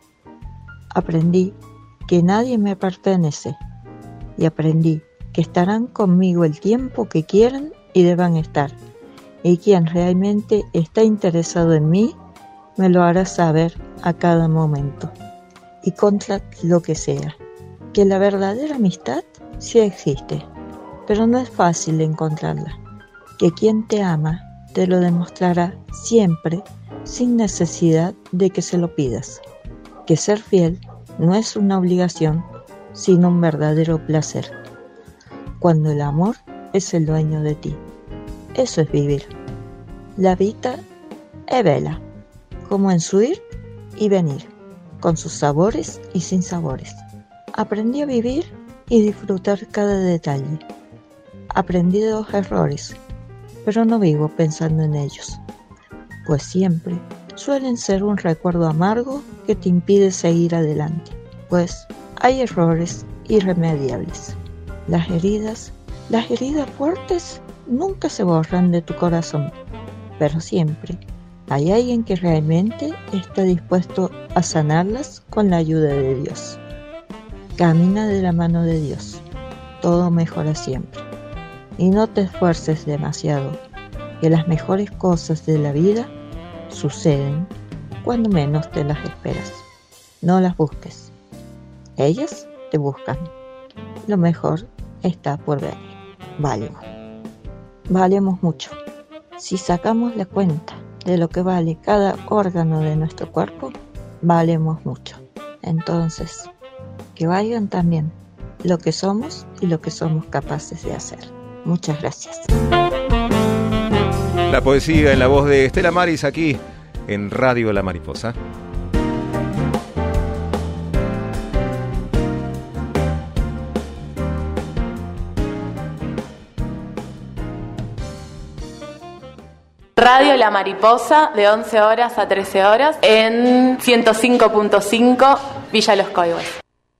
Aprendí que nadie me pertenece y aprendí que estarán conmigo el tiempo que quieran y deban estar. Y quien realmente está interesado en mí, me lo hará saber a cada momento, y contra lo que sea. Que la verdadera amistad sí existe, pero no es fácil encontrarla. Que quien te ama te lo demostrará siempre, sin necesidad de que se lo pidas. Que ser fiel no es una obligación, sino un verdadero placer. Cuando el amor es el dueño de ti. Eso es vivir. La vida es bella, como en su ir y venir, con sus sabores y sin sabores. Aprendí a vivir y disfrutar cada detalle. Aprendí de los errores, pero no vivo pensando en ellos, pues siempre suelen ser un recuerdo amargo que te impide seguir adelante, pues hay errores irremediables. Las heridas, las heridas fuertes nunca se borran de tu corazón, pero siempre hay alguien que realmente está dispuesto a sanarlas con la ayuda de Dios. Camina de la mano de Dios, todo mejora siempre. Y no te esfuerces demasiado, que las mejores cosas de la vida suceden cuando menos te las esperas. No las busques, ellas te buscan. Lo mejor está por venir. Valgo. Valemos mucho. Si sacamos la cuenta de lo que vale cada órgano de nuestro cuerpo, valemos mucho. Entonces, que valgan también lo que somos y lo que somos capaces de hacer. Muchas gracias. La poesía en la voz de Estela Maris aquí en Radio La Mariposa. Radio La Mariposa de once horas a trece horas en ciento cinco punto cinco Villa Los Coihues.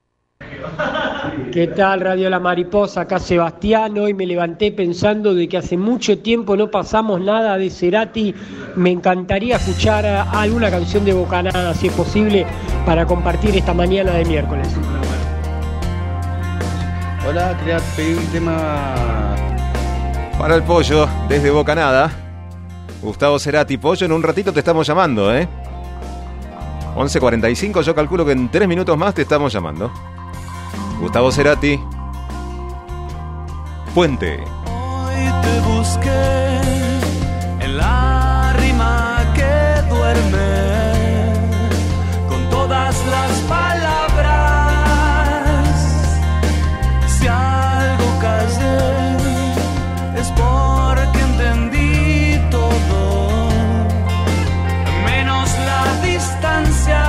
¿Qué tal, Radio La Mariposa? Acá Sebastián. Hoy me levanté pensando de que hace mucho tiempo no pasamos nada de Cerati. Me encantaría escuchar alguna canción de Bocanada, si es posible, para compartir esta mañana de miércoles. Hola, quería pedir un tema para el Pollo, desde Bocanada. Gustavo Cerati. Pollo, en un ratito te estamos llamando, ¿eh? once cuarenta y cinco, yo calculo que en tres minutos más te estamos llamando. Gustavo Cerati. Puente. Hoy te busqué en la rima que duerme con todas las palabras. Si algo callé es porque entendí todo, menos la distancia.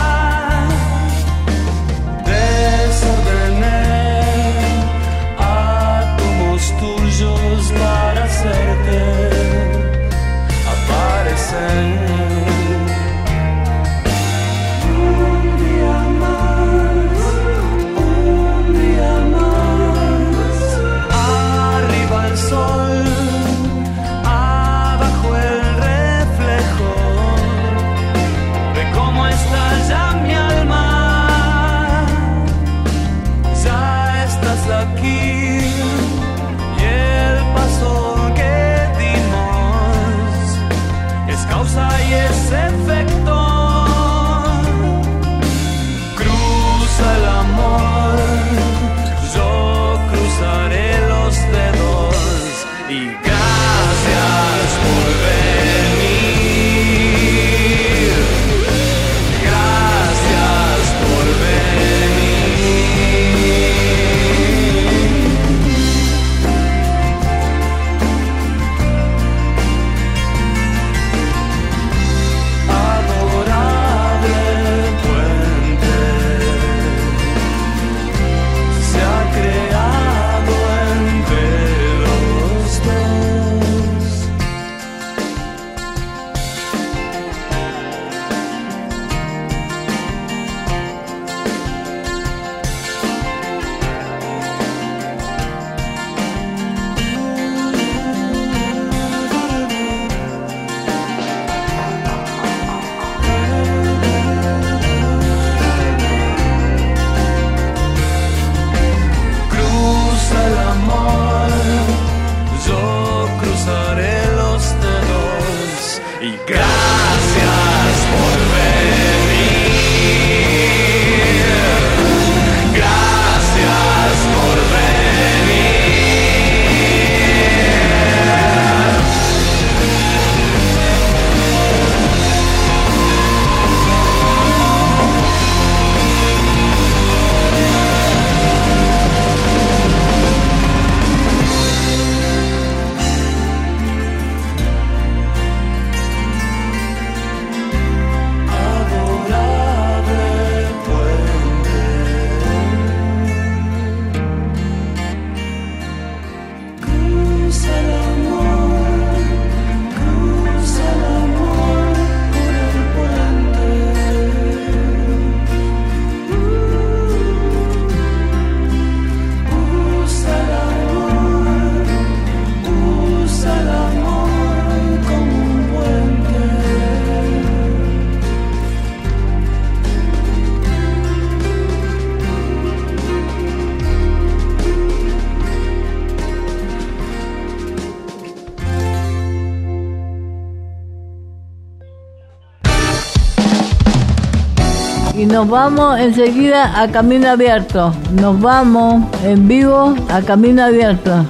Para hacerte aparecer. Un día más, un día más. Arriba el sol, abajo el reflejo de cómo está ya mi alma. Ya estás aquí. Causa y ese efecto. Cruza el amor, yo cruzaré los dedos y gracias por venir. Gracias por Y nos vamos enseguida a Camino Abierto. Nos vamos en vivo a Camino Abierto.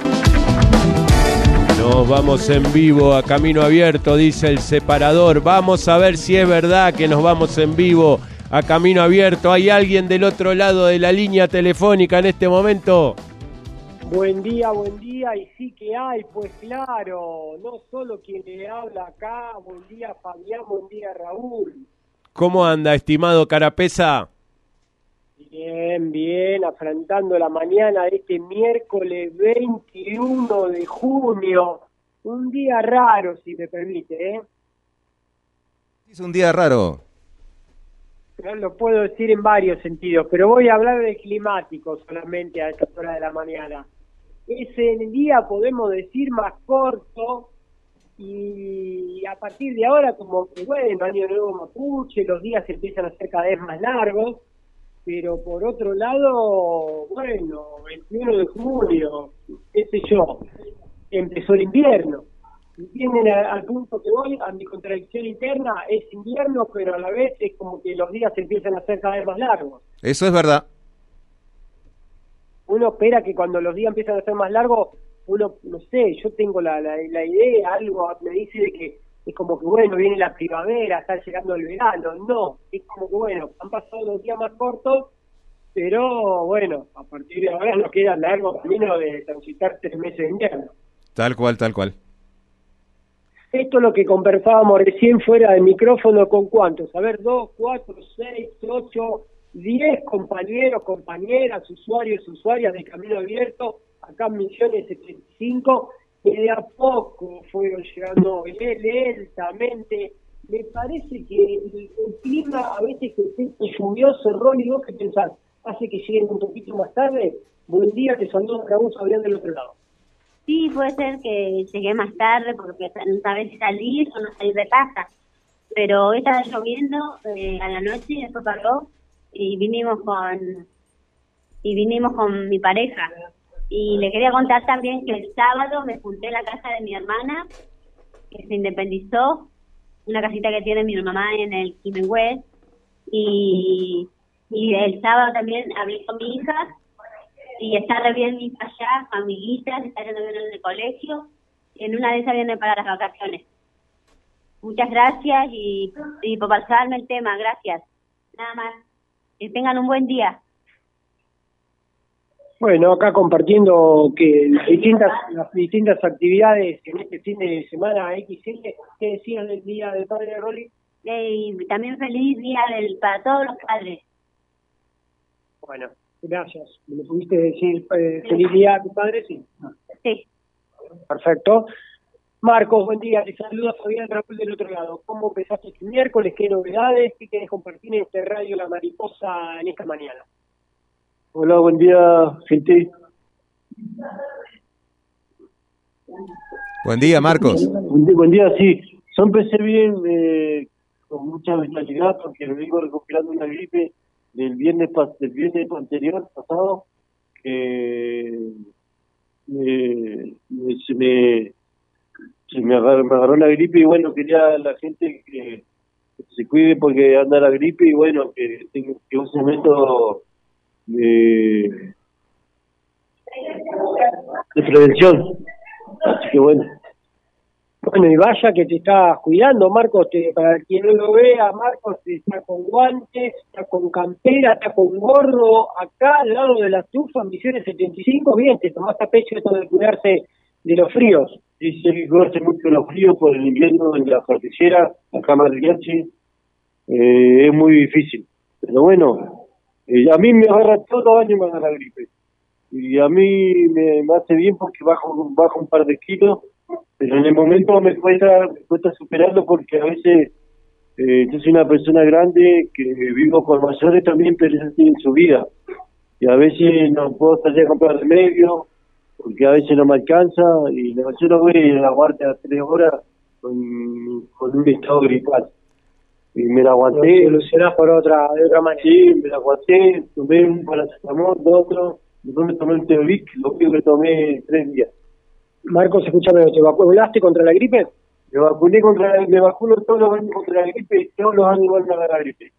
Nos vamos en vivo a Camino Abierto, dice el separador. Vamos a ver si es verdad que nos vamos en vivo a Camino Abierto. ¿Hay alguien del otro lado de la línea telefónica en este momento? Buen día, buen día, y sí que hay, pues claro, no solo quien le habla acá. Buen día, Fabián, buen día, Raúl. ¿Cómo anda, estimado Carapesa? Bien, bien, afrontando la mañana de este miércoles veintiuno de junio un día raro, si me permite, ¿eh? Es un día raro. No lo puedo decir en varios sentidos, pero voy a hablar de climático solamente a esta hora de la mañana. Es el día, podemos decir, más corto, y a partir de ahora, como que bueno, año nuevo mapuche, los días empiezan a ser cada vez más largos, pero por otro lado, bueno, veintiuno de junio, qué sé yo, empezó el invierno. Vienen a- al punto que voy, a mi contradicción interna, es invierno, pero a la vez es como que los días empiezan a ser cada vez más largos. Eso es verdad. Uno espera que cuando los días empiezan a ser más largos, uno, no sé, yo tengo la, la, la idea, algo me dice de que es como que bueno, viene la primavera, está llegando el verano. No, es como que bueno, han pasado los días más cortos, pero bueno, a partir de ahora nos queda largo camino de transitar tres meses de invierno. Tal cual, tal cual. Esto es lo que conversábamos recién fuera del micrófono, ¿con cuántos? A ver, dos, cuatro, seis, ocho, diez compañeros, compañeras, usuarios, usuarias de Camino Abierto, acá en Misiones setenta y cinco, que de a poco fueron llegando lentamente. Me parece que el, el clima, a veces que esté lluvioso, Ronnie, ¿vos qué pensás? ¿Hace que lleguen un poquito más tarde? Buen día, te saludo Raúl Fabián del otro lado. Sí, puede ser que llegué más tarde porque no sabés si salir o no salir de casa. Pero hoy estaba lloviendo eh, a la noche y después paró y vinimos con y vinimos con mi pareja. Y le quería contar también que el sábado me junté en la casa de mi hermana, que se independizó, una casita que tiene mi mamá en el Quimengüez. Y, y el sábado también hablé con mi hija. Y está re bien mi hija allá, amiguitas, está yendo bien en el colegio. Y en una de esas viene para las vacaciones. Muchas gracias y, y por pasarme el tema, gracias. Nada más. Que tengan un buen día. Bueno, acá compartiendo que las distintas las distintas actividades en este fin de semana X L, ¿qué decían del Día del Padre, Rolly? Y también feliz día del, para todos los padres. Bueno, gracias. ¿Me lo pudiste decir eh, feliz día a tu padre? Sí. Sí. Perfecto. Marcos, buen día. Te saluda Fabián Raúl del otro lado. ¿Cómo empezaste este miércoles? ¿Qué novedades? ¿Qué querés compartir en este radio La Mariposa en esta mañana? Hola, buen día, gente. Buen día, Marcos. Buen día, buen día, sí. Yo empecé bien, eh, con mucha vitalidad, porque me vengo recuperando una gripe del viernes pas- del viernes anterior, pasado, que me, me- se me se me agarró, me agarró la gripe y bueno, quería a la gente que, que se cuide porque anda la gripe y bueno, que, tenga- que use método de, de prevención. Así que bueno. Bueno, y vaya que te estás cuidando, Marcos. Te, para quien no lo vea, Marcos está con guantes, está con campera, está con gorro, acá al lado de la estufa, en Misiones setenta y cinco. Bien, te tomaste a pecho esto de cuidarse de los fríos. Sí, sí, hay que cuidarse mucho de los fríos por el invierno en la cordillera, acá en Mariachi, eh, es muy difícil. Pero bueno, eh, a mí me agarra todos los años, me agarra la gripe. Y a mí me, me hace bien porque bajo, bajo un par de kilos, pero en el momento me cuesta, me cuesta superarlo porque a veces eh, yo soy una persona grande que vivo con mayores también, pero ellos tienen su vida. Y a veces no puedo salir a comprar remedio, porque a veces no me alcanza, y no, yo no voy a la guardia a tres horas con, con un estado gripal. Y me la aguanté. Lo solucionás por otra, de otra manera. Sí, me la aguanté, tomé un paracetamol, otro, después me tomé un Teovic, lo único que tomé tres días. Marcos, escúchame, ¿te vacunaste contra la gripe? Me vacuné contra la, me vacuno todos los años contra la gripe y todos los años igual me agarra la gripe.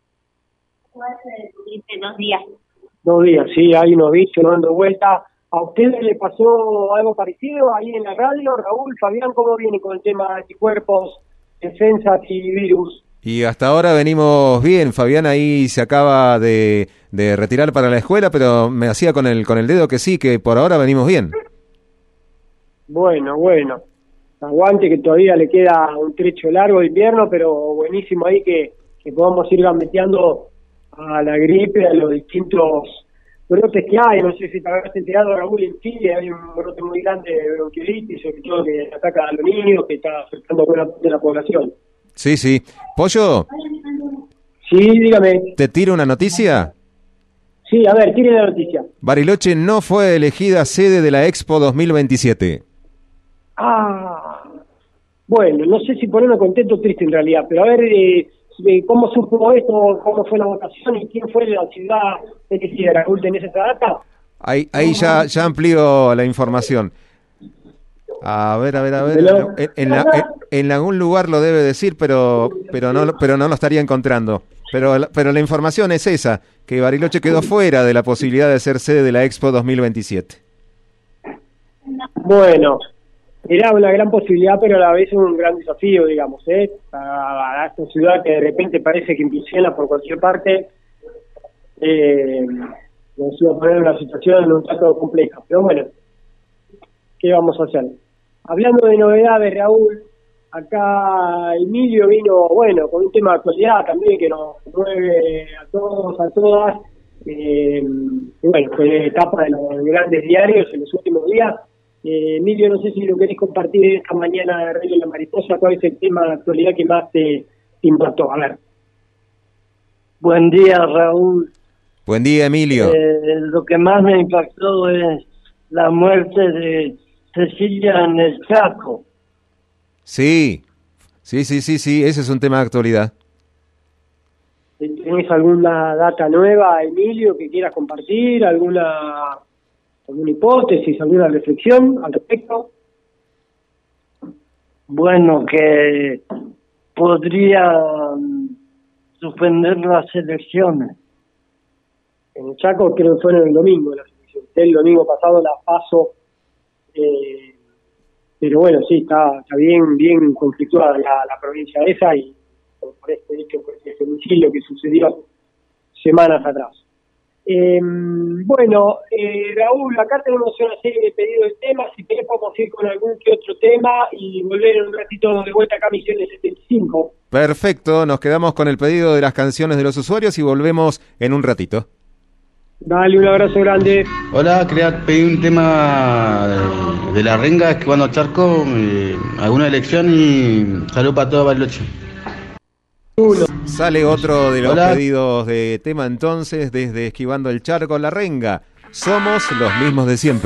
Dos días. Dos días, sí, hay unos bichos dando vuelta. ¿A ustedes le pasó algo parecido ahí en la radio? Raúl, Fabián, ¿cómo viene con el tema de anticuerpos, defensas y virus? Y hasta ahora venimos bien. Fabián ahí se acaba de, de retirar para la escuela, pero me hacía con el con el dedo que sí, que por ahora venimos bien. Bueno, bueno. Aguante que todavía le queda un trecho largo de invierno, pero buenísimo ahí que, que podamos ir gambeteando a la gripe, a los distintos brotes que hay, no sé si te habrás enterado, Raúl, en Chile hay un brote muy grande de bronquiolitis, sobre todo que ataca a los niños, que está afectando a buena parte de la población. Sí, sí. Pollo. Sí, dígame. ¿Te tiro una noticia? Sí, a ver, tire la noticia. Bariloche no fue elegida sede de la Expo dos mil veintisiete. Ah, bueno, no sé si ponerme contento o triste en realidad, pero a ver, eh, ¿cómo supo esto? ¿Cómo fue la votación? ¿Y quién fue la ciudad elegida? ¿Raúl, tenés esa data? Ahí, ahí ya, ya amplío la información. A ver, a ver, a ver. En, en, la, en, en algún lugar lo debe decir, pero pero no pero no lo estaría encontrando. Pero, pero la información es esa, que Bariloche quedó fuera de la posibilidad de ser sede de la Expo dos mil veintisiete. Bueno, era una gran posibilidad, pero a la vez un gran desafío, digamos, ¿eh? A, a esta ciudad que de repente parece que impresiona por cualquier parte, eh, nos iba a poner en una situación un tanto compleja. Pero bueno, ¿qué vamos a hacer? Hablando de novedades, Raúl, acá Emilio vino, bueno, con un tema de actualidad también que nos mueve a todos, a todas, eh, y bueno, fue etapa de los grandes diarios en los últimos días. Eh, Emilio, no sé si lo querés compartir esta mañana de Radio La Mariposa, ¿cuál es el tema de actualidad que más te, te impactó? A ver. Buen día, Raúl. Buen día, Emilio. Eh, lo que más me impactó es la muerte de Cecilia en el Chaco. Sí, sí, sí, sí, sí, ese es un tema de actualidad. ¿Tienes alguna data nueva, Emilio, que quieras compartir? ¿Alguna, alguna hipótesis, alguna reflexión al respecto? Bueno, que podría suspender las elecciones. En el Chaco creo que fueron el domingo las elecciones. El domingo pasado la PASO, eh, pero bueno, sí, está, está bien bien conflictuada la, la provincia esa y por, por este hecho, por este femicidio que sucedió semanas atrás. Eh, bueno, eh, Raúl, acá tenemos una serie de pedidos de temas, si querés podemos ir con algún que otro tema y volver en un ratito de vuelta acá a Misiones setenta y cinco. Perfecto, nos quedamos con el pedido de las canciones de los usuarios y volvemos en un ratito. Dale, un abrazo grande. Hola, quería pedir un tema de la renga, que cuando Charco, eh, alguna elección y salud para todo Bariloche. Uno. Sale otro de los Hola. pedidos de tema entonces, desde Esquivando el Charco, La Renga. Somos los mismos de siempre.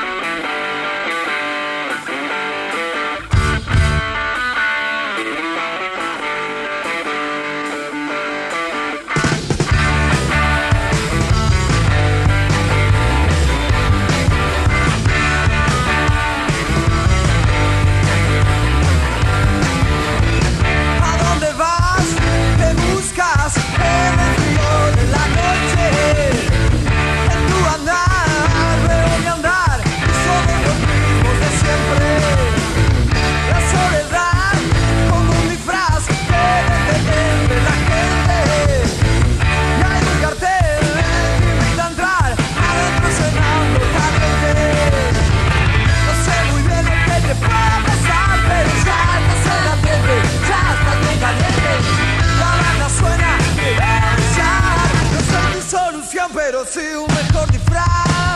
¿A dónde vas? ¿Qué buscas en el frío de la noche? En tu andar, veo mi andar, somos los mismos de siempre. La soledad, como un disfraz que defiende la gente. Y hay un cartel que invita a entrar, adentro cenando caliente. No sé muy bien lo que te puede pasar, pero ya estás en la piel, ya estás bien caliente. La banda suena, quiero brillar. No soy tu solución, pero sí un mejor disfraz.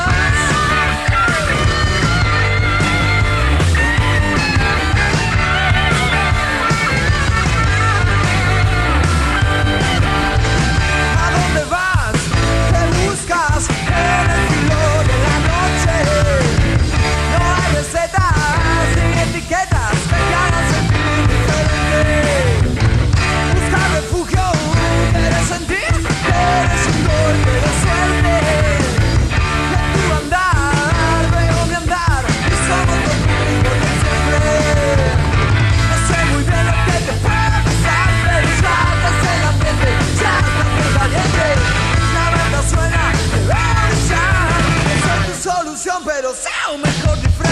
¿A dónde vas? ¿Qué buscas en el filo de la noche? No hay recetas ni etiquetas que te hagan sentir diferente. Busca refugio, quieres sentir que eres un golpe de suerte. En tu andar, veo mi andar y somos los mismos de siempre. No sé muy bien lo que te puede pasar, pero ya estás en la ambiente, ya estás muy caliente. La banda suena, te veo brillar. No soy tu solución, pero sea un mejor disfraz.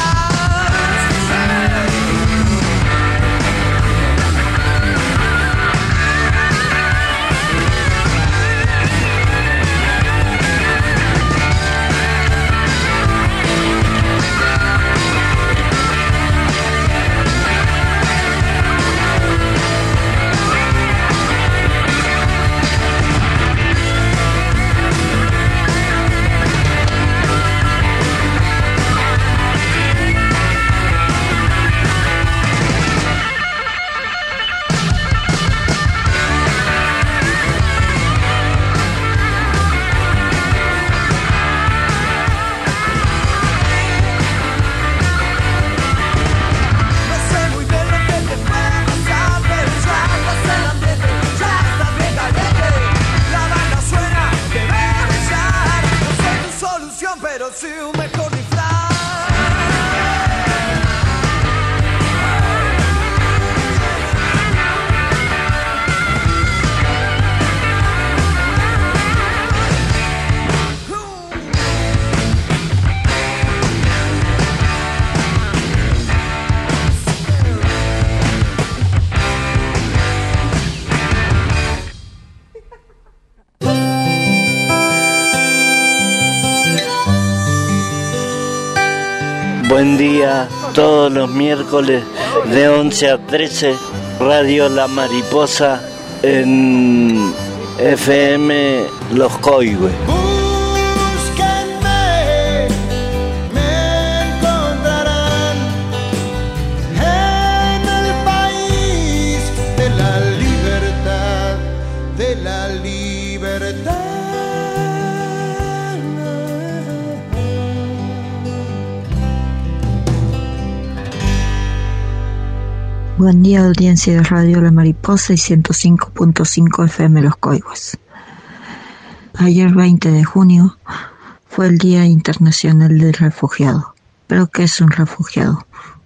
un mejor disfraz. Buen día, todos los miércoles de once a trece, Radio La Mariposa en F M Los Coihues. Búsquenme, me encontrarán en el país de la libertad, de la libertad. Buen día, audiencia de Radio La Mariposa y ciento cinco punto cinco F M Los Coihues. Ayer, veinte de junio, fue el Día Internacional del Refugiado. ¿Pero qué es un refugiado?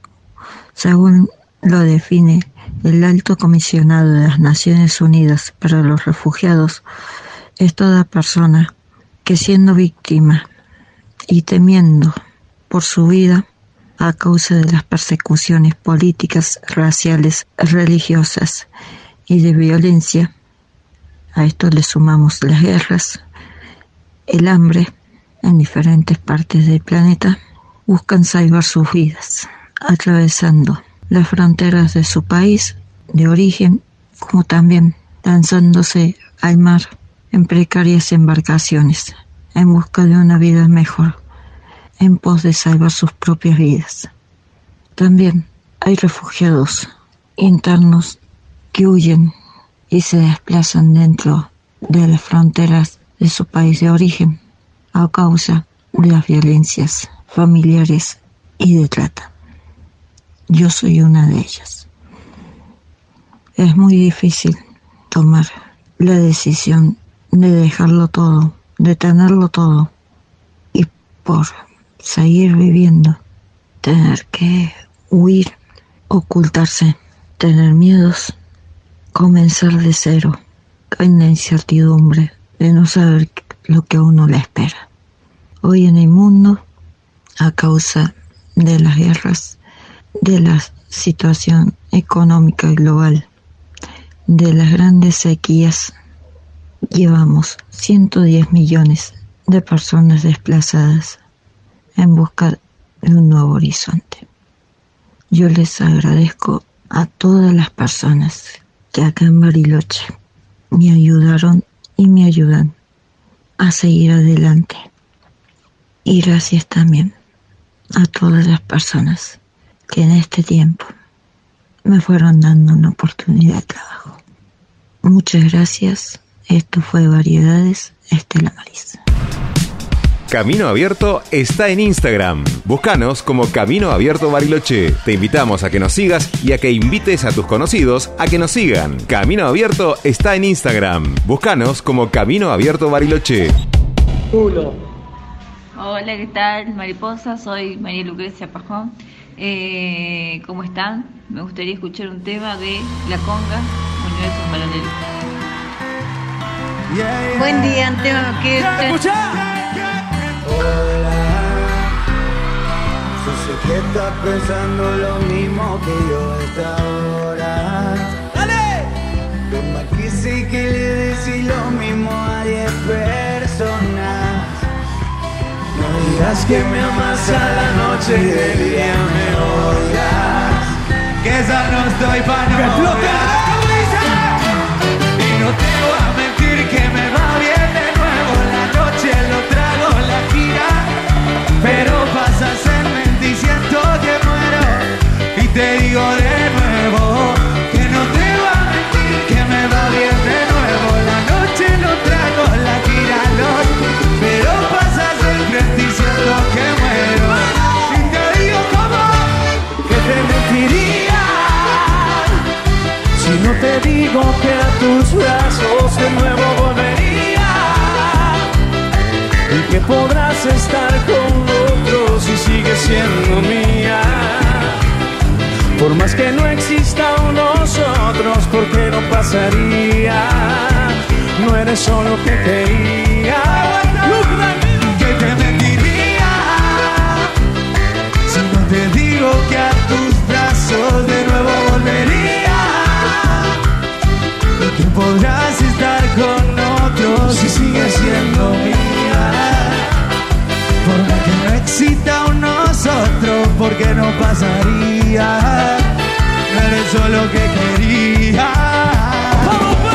Según lo define el Alto Comisionado de las Naciones Unidas para los Refugiados, es toda persona que, siendo víctima y temiendo por su vida a causa de las persecuciones políticas, raciales, religiosas y de violencia, a esto le sumamos las guerras, el hambre en diferentes partes del planeta, buscan salvar sus vidas, atravesando las fronteras de su país de origen, como también lanzándose al mar en precarias embarcaciones, en busca de una vida mejor, en pos de salvar sus propias vidas. También hay refugiados internos que huyen y se desplazan dentro de las fronteras de su país de origen a causa de las violencias familiares y de trata. Yo soy una de ellas. Es muy difícil tomar la decisión de dejarlo todo, de tenerlo todo, y por seguir viviendo, tener que huir, ocultarse, tener miedos, comenzar de cero, en la incertidumbre de no saber lo que a uno le espera. Hoy en el mundo, a causa de las guerras, de la situación económica global, de las grandes sequías, llevamos ciento diez millones de personas desplazadas en busca de un nuevo horizonte. Yo les agradezco a todas las personas que acá en Bariloche me ayudaron y me ayudan a seguir adelante. Y gracias también a todas las personas que en este tiempo me fueron dando una oportunidad de trabajo. Muchas gracias. Esto fue Variedades Estela Maris. Camino Abierto está en Instagram. Búscanos como Camino Abierto Bariloche. Te invitamos a que nos sigas y a que invites a tus conocidos a que nos sigan. Camino Abierto está en Instagram. Búscanos como Camino Abierto Bariloche. Uno. Hola, ¿qué tal, Mariposa? Soy María Lucrecia Pajón. Eh, ¿Cómo están? Me gustaría escuchar un tema de La Conga, Universo Paralelo. Yeah, yeah. Buen día, un tema que... ¡Escucha! Hola, yo sé que estás pensando lo mismo que yo a esta hora. ¡Dale! Toma que sé que le decís lo mismo a diez personas. No digas que me amas a la noche y de día me odias. Que ya no estoy para enamorar. Y no te voy a mentir que me va bien de nuevo. La noche lo trago, la gira. Pero pasas en mente y siento que muero. Y te digo de nuevo que no te voy a mentir que me va bien de nuevo. La noche lo trago, la gira, los. Pero pasas en frente y siento que muero. Y te digo cómo que te mentiría si no te digo que a tus brazos de nuevo volvería y que podrás estar conmigo. pasaría. No eres solo que quería. Que te mentiría si no te digo que a tus brazos de nuevo volvería. Y que podrás estar con otros si sigues siendo mía. Por más que no exista un nosotros, porque no pasaría. No eres solo que quería. ¡Vamos, pues!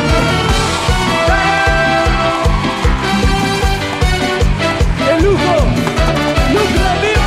¡El lujo! ¡Lujo vivo!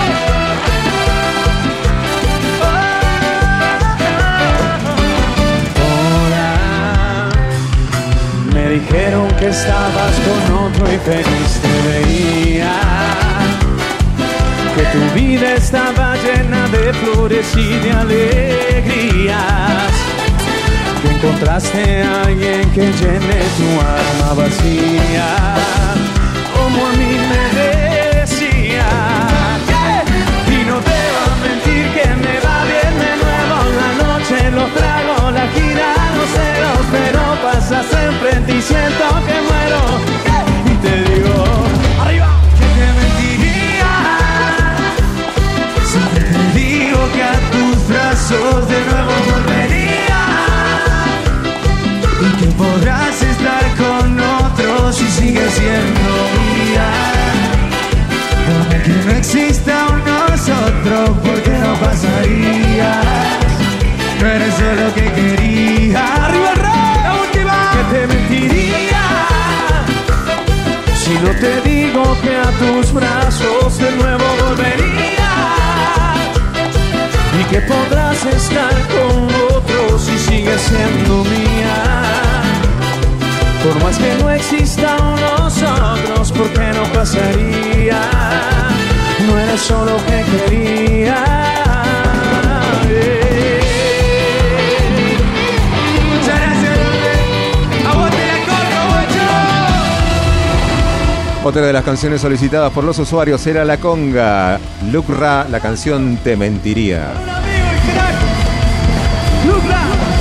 Hola. Me dijeron que estabas con otro y feliz te veía. Que tu vida estaba llena de flores y de alegrías. Que encontraste a alguien que llene tu alma vacía, como a mí me decía. Yeah. Y no te voy a mentir que me va bien de nuevo la noche, los tragos, la gira, los celos, pero pasa enfrente y siento que muero. Yeah. Y te digo, arriba, que te mentiría si te digo que a tus brazos de nuevo volvería. Y que podrás estar con otros si sigues siendo mía. Porque no exista un nosotros, porque no pasaría. No eres solo que quería. ¡Arriba el rey! ¡La última! Que te mentiría si no te digo que a tus brazos de nuevo volvería. Y que podrás estar con otros si sigues siendo mía. Por más que no exista un nosotros, porque no pasaría. No eres solo que quería. Yeah. Muchas gracias, aguante la conga, bocho. Otra de las canciones solicitadas por los usuarios era La Conga. Lucra, la canción Te Mentiría. Lucra.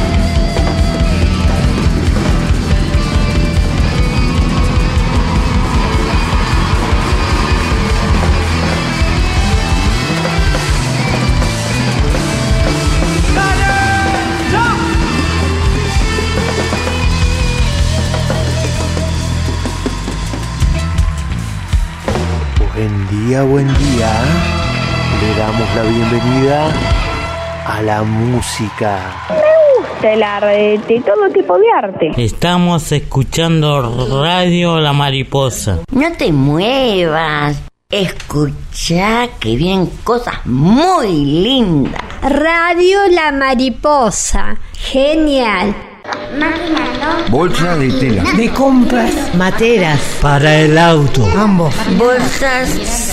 Buen día, buen día. Le damos la bienvenida a la música. Me gusta el arte, todo tipo de arte. Estamos escuchando Radio La Mariposa. No te muevas. Escucha que vienen cosas muy lindas. Radio La Mariposa. Genial. Maquinando. Bolsa de tela. De compras. Materas. Para el auto. Ambos. Bolsas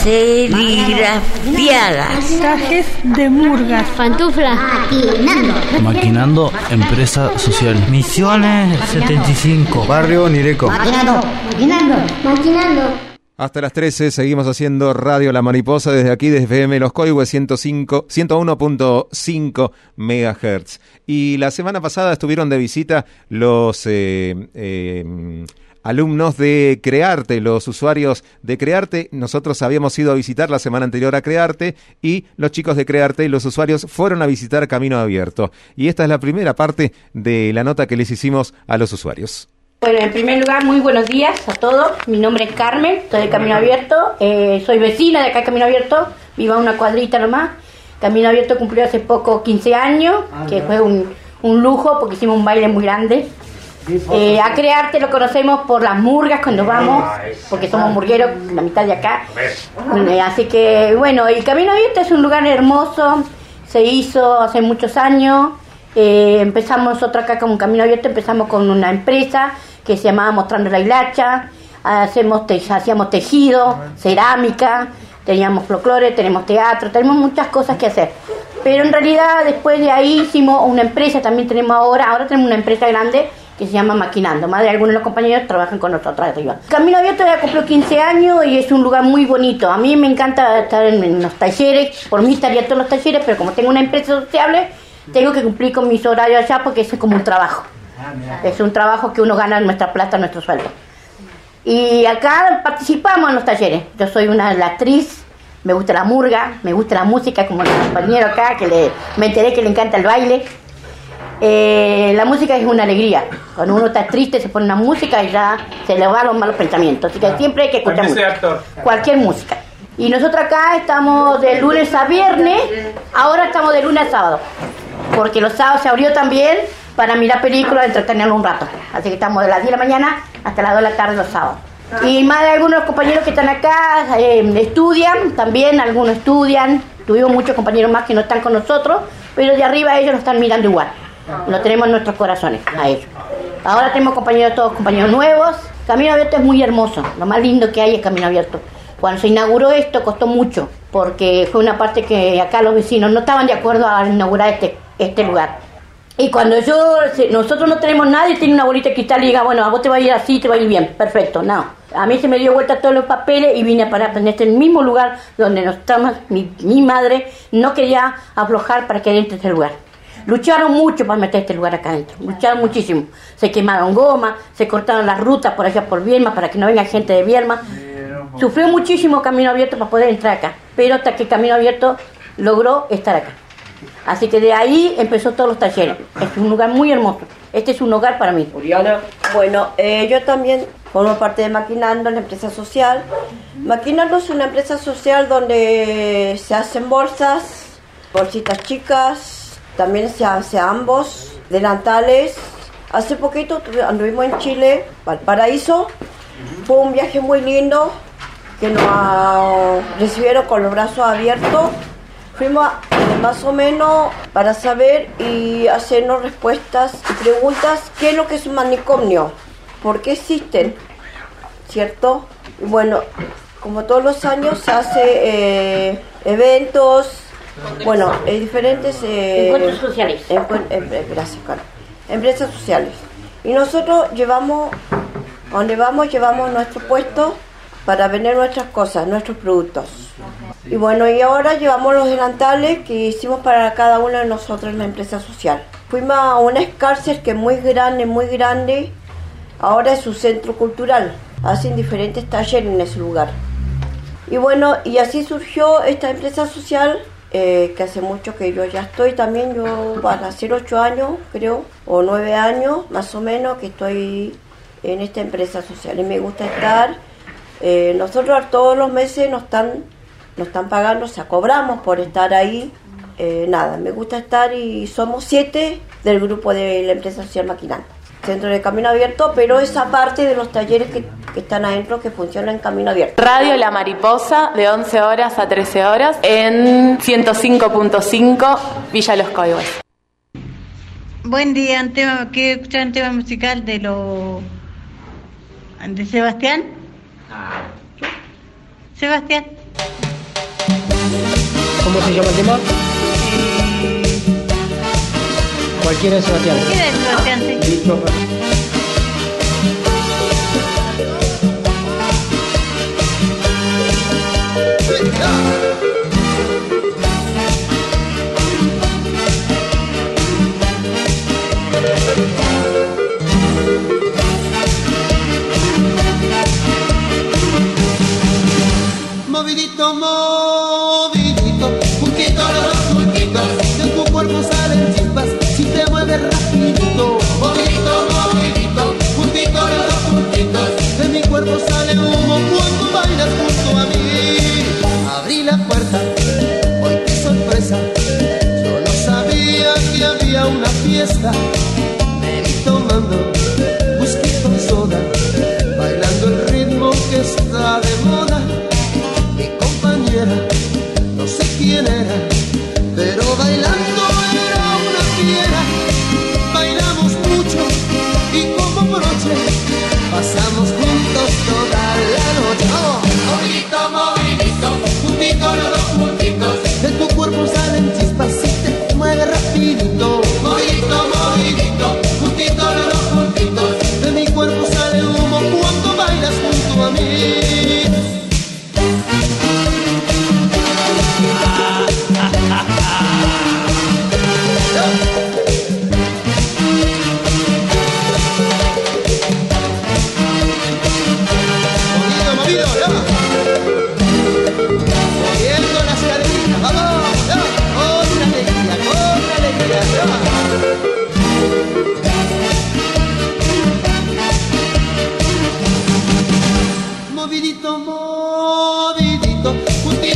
serigrafiadas. Trajes de murgas. Pantuflas. Maquinando. Maquinando, empresa social. Misiones setenta y cinco. Barrio Nireco. Maquinando. Maquinando. Maquinando. Hasta las trece seguimos haciendo Radio La Mariposa desde aquí, desde F M Los Coihues ciento uno punto cinco megahertz. Y la semana pasada estuvieron de visita los eh, eh, alumnos de Crearte, los usuarios de Crearte. Nosotros habíamos ido a visitar la semana anterior a Crearte y los chicos de Crearte y los usuarios fueron a visitar Camino Abierto. Y esta es la primera parte de la nota que les hicimos a los usuarios. Bueno, en primer lugar, muy buenos días a todos. Mi nombre es Carmen, estoy de Camino Abierto. Eh, soy vecina de acá de Camino Abierto, vivo a una cuadrita nomás. Camino Abierto cumplió hace poco quince años, que fue un, un lujo porque hicimos un baile muy grande. Eh, a Crearte lo conocemos por las murgas cuando vamos, porque somos murgueros, la mitad de acá. Eh, así que, bueno, el Camino Abierto es un lugar hermoso, se hizo hace muchos años. Eh, empezamos nosotros acá con Camino Abierto, empezamos con una empresa que se llamaba Mostrando la Hilacha. Hacemos te, hacíamos tejido, cerámica, teníamos folclore, tenemos teatro, tenemos muchas cosas que hacer. Pero en realidad después de ahí hicimos una empresa, también tenemos ahora, ahora tenemos una empresa grande que se llama Maquinando. Más de algunos de los compañeros trabajan con nosotros arriba. Camino Abierto ya cumplió quince años y es un lugar muy bonito. A mí me encanta estar en, en los talleres, por mí estaría todos los talleres, pero como tengo una empresa sociable, tengo que cumplir con mis horarios allá porque eso es como un trabajo. Es un trabajo que uno gana nuestra plata, nuestro sueldo. Y acá participamos en los talleres. Yo soy una la actriz, me gusta la murga, me gusta la música, como el compañero acá, que le, me enteré que le encanta el baile. Eh, la música es una alegría. Cuando uno está triste se pone una música y ya se le van los malos pensamientos. Así que siempre hay que escuchar música. Actor. Cualquier música. Y nosotros acá estamos de lunes a viernes, ahora estamos de lunes a sábado. Porque los sábados se abrió también para mirar películas, entretenernos un rato. Así que estamos de las diez de la mañana hasta las dos de la tarde los sábados. Y más de algunos compañeros que están acá eh, estudian, también algunos estudian. Tuvimos muchos compañeros más que no están con nosotros, pero de arriba ellos nos están mirando igual. Lo tenemos en nuestros corazones, a ellos. Ahora tenemos compañeros, todos compañeros nuevos. Camino Abierto es muy hermoso, lo más lindo que hay es Camino Abierto. Cuando se inauguró esto costó mucho, porque fue una parte que acá los vecinos no estaban de acuerdo a inaugurar este, este lugar. Y cuando yo, nosotros no tenemos nadie, tiene una bolita de cristal y diga, bueno, a vos te va a ir así, te va a ir bien, perfecto, no. A mí se me dio vuelta todos los papeles y vine a parar en este mismo lugar donde nos estamos, mi, mi madre no quería aflojar para que entre este lugar. Lucharon mucho para meter este lugar acá adentro, lucharon muchísimo. Se quemaron gomas, se cortaron las rutas por allá por Viedma para que no venga gente de Viedma. Sufrió muchísimo Camino Abierto para poder entrar acá, pero hasta que Camino Abierto logró estar acá. Así que de ahí empezó todos los talleres. Es un lugar muy hermoso. Este es un hogar para mí. Oriana. Bueno, eh, yo también formo parte de Maquinando, la empresa social. Maquinando es una empresa social donde se hacen bolsas, bolsitas chicas, también se hace ambos, delantales. Hace poquito anduvimos en Chile, Valparaíso. Fue un viaje muy lindo que nos uh, recibieron con los brazos abiertos. Fuimos eh, más o menos para saber y hacernos respuestas y preguntas. ¿Qué es lo que es un manicomio? ¿Por qué existen? ¿Cierto? Y bueno, como todos los años se hace eh, eventos, bueno, eh, diferentes... Eh, encuentros sociales. Encu- eh, gracias, Carlos. Empresas sociales. Y nosotros llevamos, a donde vamos, llevamos nuestro puesto para vender nuestras cosas, nuestros productos. Y bueno, y ahora llevamos los delantales que hicimos para cada uno de nosotros en la empresa social. Fuimos a una cárcel que es muy grande, muy grande. Ahora es un centro cultural. Hacen diferentes talleres en ese lugar. Y bueno, y así surgió esta empresa social, eh, que hace mucho que yo ya estoy también. Yo van a ser ocho años, creo, o nueve años, más o menos, que estoy en esta empresa social. Y me gusta estar. Eh, nosotros todos los meses nos están... nos están pagando, o sea, cobramos por estar ahí. Eh, nada, me gusta estar y somos siete del grupo de la empresa social Maquinando. Centro de Camino Abierto, pero esa parte de los talleres que, que están adentro que funcionan en Camino Abierto. Radio La Mariposa, de once horas a trece horas, en ciento cinco punto cinco, Villa Los Coihues. Buen día, un tema, quiero escuchar un tema musical de lo de Sebastián. Sebastián. ¿Cómo se llama el tema? Cualquiera de Sebastián. Cualquiera de Sebastián, sí. Listo. Movidito, movidito, juntito los juntitos, de tu cuerpo salen chispas, si te mueves rapidito. Movidito, movidito, juntito los juntitos, de mi cuerpo sale humo cuando bailas junto a mí. Abrí la puerta, hoy qué sorpresa, yo no sabía que había una fiesta. Me vi tomando whisky con soda, bailando el ritmo que está de moda. No sé quién era, pero bailando era una fiera. Bailamos mucho y como broche pasamos juntos toda la noche. ¡Vamos! Movidito, movidito, juntito los dos puntitos, de tu cuerpo salen chispas y te mueves rapidito. Movidito, movidito.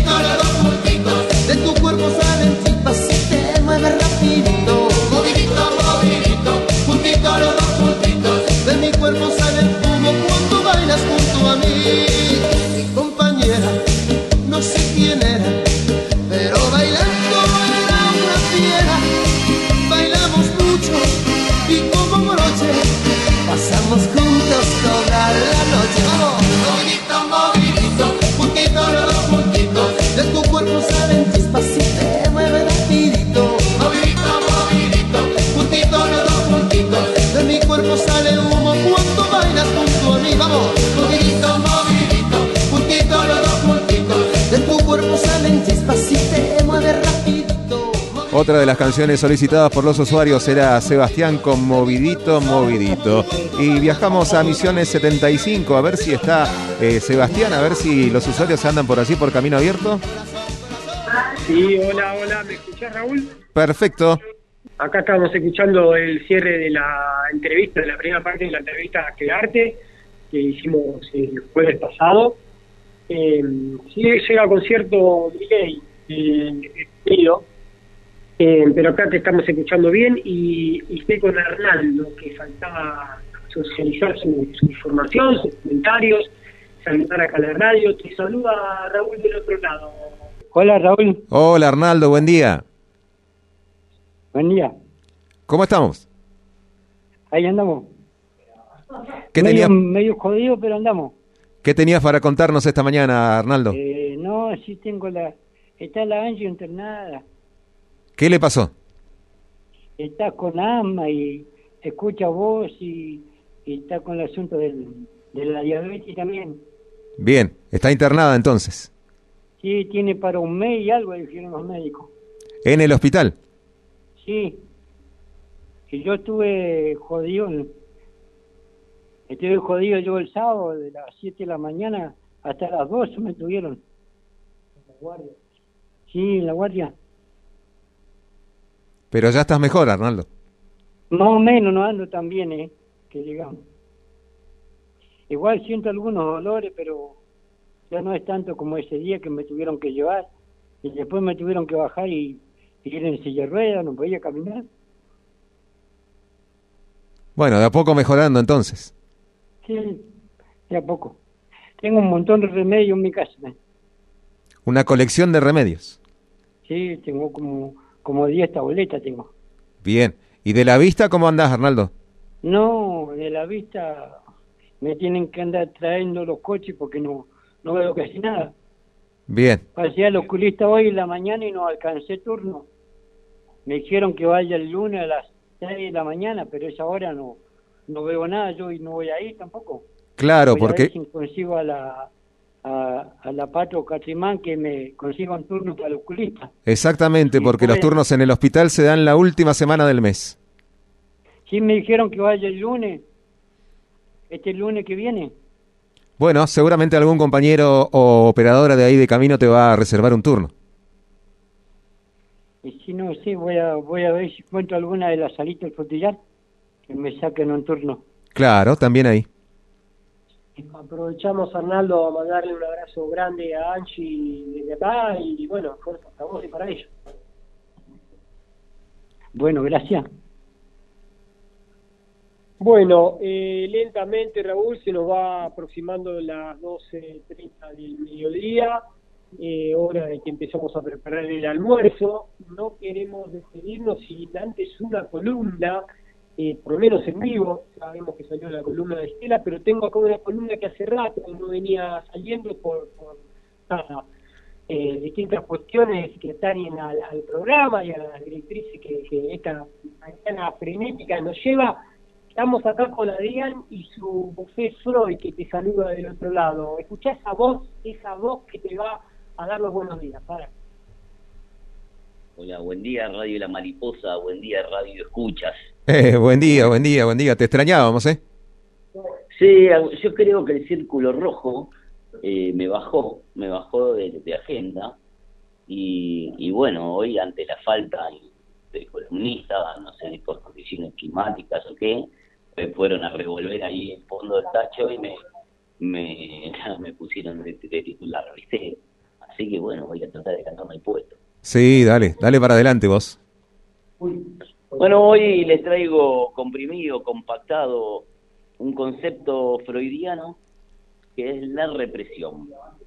Juntitos los dos juntitos, de tu cuerpo salen chispas y te mueves rapidito. Movidito, movidito, juntitos los dos juntitos, de mi cuerpo sale el humo cuando bailas junto a mí. Mi compañera, no sé quién era, pero bailando era una fiera. Bailamos mucho y como broche pasamos juntos toda la noche. Vamos, movidito, movidito, juntitos los dos juntitos, de tu cuerpo salen chispas y te mueves rapidito. Movidito, movidito, juntitos los dos juntitos, de mi cuerpo sale humo cuando bailas junto a mí. Vamos, movidito, movidito, juntitos los dos juntitos, de tu cuerpo salen chispas y te mueves rapidito. Otra de las canciones solicitadas por los usuarios era Sebastián con Movidito, Movidito. Y viajamos a Misiones setenta y cinco, a ver si está eh, Sebastián, a ver si los usuarios andan por allí por Camino Abierto. Sí, hola, hola, ¿me escuchás, Raúl? Perfecto. Acá estamos escuchando el cierre de la entrevista, de la primera parte de la entrevista a Quedarte, que hicimos el jueves pasado. Eh, sí, llega con cierto delay, eh, querido. Eh, pero acá te estamos escuchando bien y, y estoy con Arnaldo, que faltaba socializar su, su información, sus comentarios, saludar acá a la radio. Te saluda Raúl del otro lado. Hola, Raúl. Hola, Arnaldo, buen día. Buen día. ¿Cómo estamos? Ahí andamos. ¿Qué medio, tenías, medio jodido, pero andamos. ¿Qué tenías para contarnos esta mañana, Arnaldo? Eh, no, sí tengo la... Está la Angie internada. ¿Qué le pasó? Está con asma y escucha voz y, y está con el asunto del, de la diabetes también. Bien, está internada entonces. Sí, tiene para un mes y algo, dijeron los médicos. ¿En el hospital? Sí. Y yo estuve jodido. Estuve jodido yo el sábado de las siete de la mañana hasta las dos me tuvieron. ¿En la guardia? Sí, en la guardia. Pero ya estás mejor, Arnaldo. Más o menos, no ando tan bien, ¿eh? Que digamos. Igual siento algunos dolores, pero ya no es tanto como ese día que me tuvieron que llevar. Y después me tuvieron que bajar y, y ir en silla de ruedas, no podía caminar. Bueno, de a poco mejorando entonces. Sí, de a poco. Tengo un montón de remedios en mi casa, ¿eh? Una colección de remedios. Sí, tengo como... Como diez tabletas tengo. Bien. ¿Y de la vista cómo andás, Arnaldo? No, de la vista me tienen que andar trayendo los coches porque no no veo casi nada. Bien. Pasé al oculista hoy en la mañana y no alcancé turno. Me dijeron que vaya el lunes a las seis de la mañana, pero esa hora no no veo nada yo y no voy a ir tampoco. Claro, voy porque... a ver si consigo a la... A, a la Pato Catrimán que me consiga un turno para el oculista. Exactamente, porque los turnos en el hospital se dan la última semana del mes. Sí, me dijeron que vaya el lunes, este lunes que viene. Bueno, seguramente algún compañero o operadora de ahí de camino te va a reservar un turno. Y si no, sí, voy a voy a ver si encuentro alguna de las salitas del frutillar que me saquen un turno. Claro, también ahí. Aprovechamos, Arnaldo, a mandarle un abrazo grande a Angie desde acá y bueno, fuerza para vos y para ella. Bueno, gracias. Bueno, eh, lentamente, Raúl, se nos va aproximando las doce treinta del mediodía, eh, hora de que empezamos a preparar el almuerzo. No queremos despedirnos sin antes una columna, Eh, por lo menos en vivo. Sabemos que salió la columna de Estela, pero tengo acá una columna que hace rato no venía saliendo por, por nada, eh, distintas cuestiones que atañen al, al programa y a las directrices que, que esta mañana frenética nos lleva. Estamos acá con Adrián y su buffet Freud, que te saluda del otro lado. Escuchá esa voz, esa voz que te va a dar los buenos días. Para. Hola, buen día Radio La Mariposa, buen día Radio Escuchas. Eh, buen día, buen día, buen día. Te extrañábamos, ¿eh? Sí, yo creo que el círculo rojo eh, me bajó, me bajó de, de agenda y, y bueno, hoy ante la falta de columnistas, no sé, por condiciones climáticas o qué, me fueron a revolver ahí el fondo del tacho y me me, me pusieron de, de titular, ¿viste? Así que bueno, voy a tratar de cantarme el puesto. Sí, dale, dale para adelante vos. Bueno, hoy les traigo comprimido, compactado, un concepto freudiano que es la represión.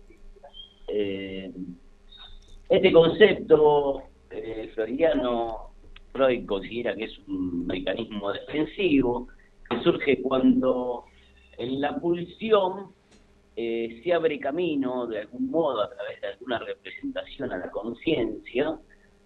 Eh, este concepto eh, freudiano, Freud considera que es un mecanismo defensivo que surge cuando en la pulsión eh, se abre camino de algún modo a través de alguna representación a la conciencia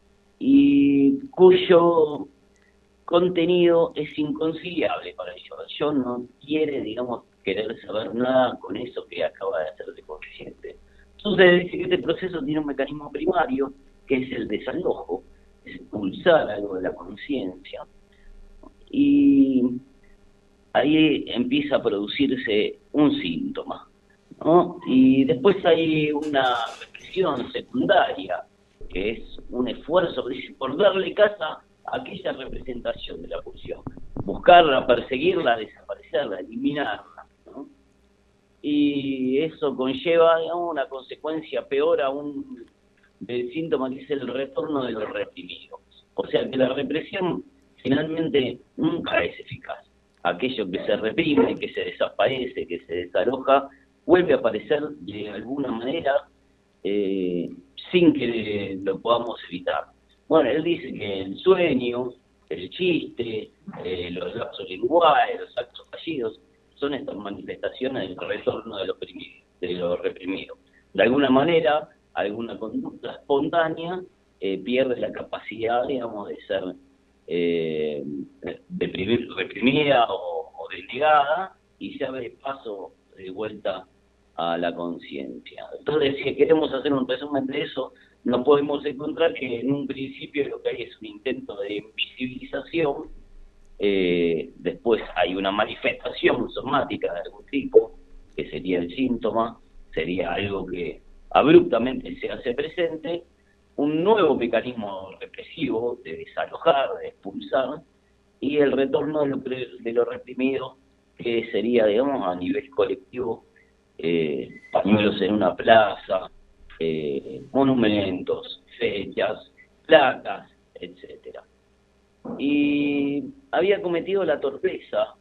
y cuyo contenido es inconciliable para ellos. Yo no quiere, digamos, querer saber nada con eso que acaba de hacerse consciente. Entonces dice que este proceso tiene un mecanismo primario que es el desalojo, es expulsar algo de la conciencia, y ahí empieza a producirse un síntoma, ¿no? Y después hay una represión secundaria, que es un esfuerzo por darle casa a aquella representación de la pulsión, buscarla, perseguirla, desaparecerla, eliminarla, ¿no? Y eso conlleva, digamos, una consecuencia peor aún del síntoma, que es el retorno de lo reprimido. O sea que la represión finalmente nunca es eficaz. Aquello que se reprime, que se desaparece, que se desaloja, vuelve a aparecer de alguna manera eh, sin que lo podamos evitar. Bueno, él dice que el sueño, el chiste, eh, los lapsos linguales, los actos fallidos, son estas manifestaciones del retorno de lo, oprimido, de lo reprimido. De alguna manera, alguna conducta espontánea eh, pierde la capacidad, digamos, de ser eh, deprimir, reprimida o, o denegada, y se abre paso de vuelta a la conciencia. Entonces, si queremos hacer un resumen de eso, nos podemos encontrar que en un principio lo que hay es un intento de invisibilización, eh, después hay una manifestación somática de algún tipo, que sería el síntoma, sería algo que abruptamente se hace presente, un nuevo mecanismo represivo de desalojar, de expulsar, y el retorno de lo, de lo reprimido, que sería, digamos, a nivel colectivo, eh, pañuelos en una plaza, eh, monumentos, fechas, placas, etcétera. Y había cometido la torpeza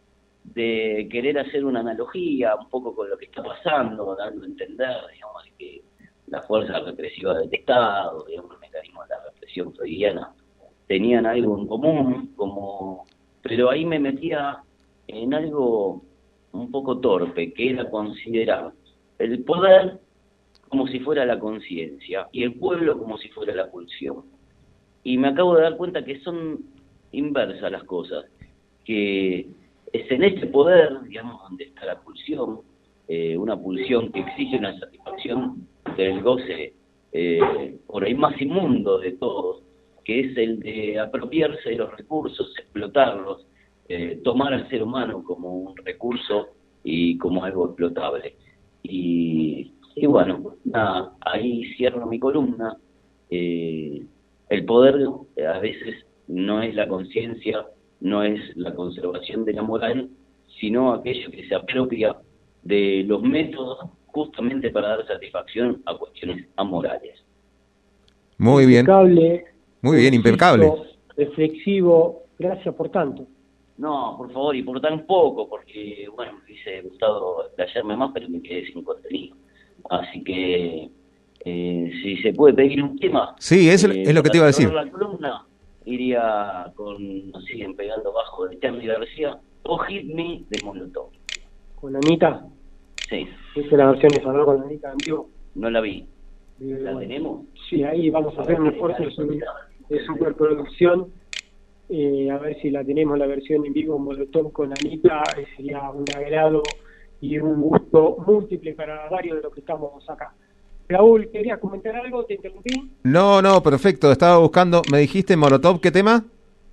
de querer hacer una analogía un poco con lo que está pasando, dando a entender, digamos, que la fuerza represiva del Estado, digamos, el mecanismo de la represión freudiana, tenían algo en común, como, pero ahí me metía en algo un poco torpe, que era considerar el poder como si fuera la conciencia y el pueblo como si fuera la pulsión. Y me acabo de dar cuenta que son inversas las cosas, que es en este poder, digamos, donde está la pulsión, eh, una pulsión que exige una satisfacción del goce eh, por ahí más inmundo de todos, que es el de apropiarse de los recursos, explotarlos, eh, tomar al ser humano como un recurso y como algo explotable. Y, y bueno, nada, ahí cierro mi columna. Eh, el poder eh, a veces no es la conciencia, no es la conservación de la moral, sino aquello que se apropia de los métodos justamente para dar satisfacción a cuestiones amorales. Muy bien. Impecable. Muy bien, impecable. Reflexivo. Gracias por tanto. No, por favor, y por tan poco, porque, bueno, me hubiese gustado playarme más, pero me quedé sin contenido. Así que, eh, si se puede pedir un tema... Sí, es, eh, es lo que te iba a decir. La columna iría con, nos siguen pegando bajo, de Charly García, o Hit Me, de Molotov. ¿Con Anita? Sí. ¿Viste la versión esa, no? Con Anita en vivo. No la vi. Eh, ¿La bueno. tenemos? Sí, ahí vamos a hacer un esfuerzo de, de superproducción. Eh, a ver si la tenemos, la versión en vivo Molotov con Anita. Eh, sería un agrado y un gusto múltiple para varios de los que estamos acá. Raúl, ¿querías comentar algo? ¿Te interrumpí? No, no, perfecto. Estaba buscando, me dijiste Molotov, ¿qué tema?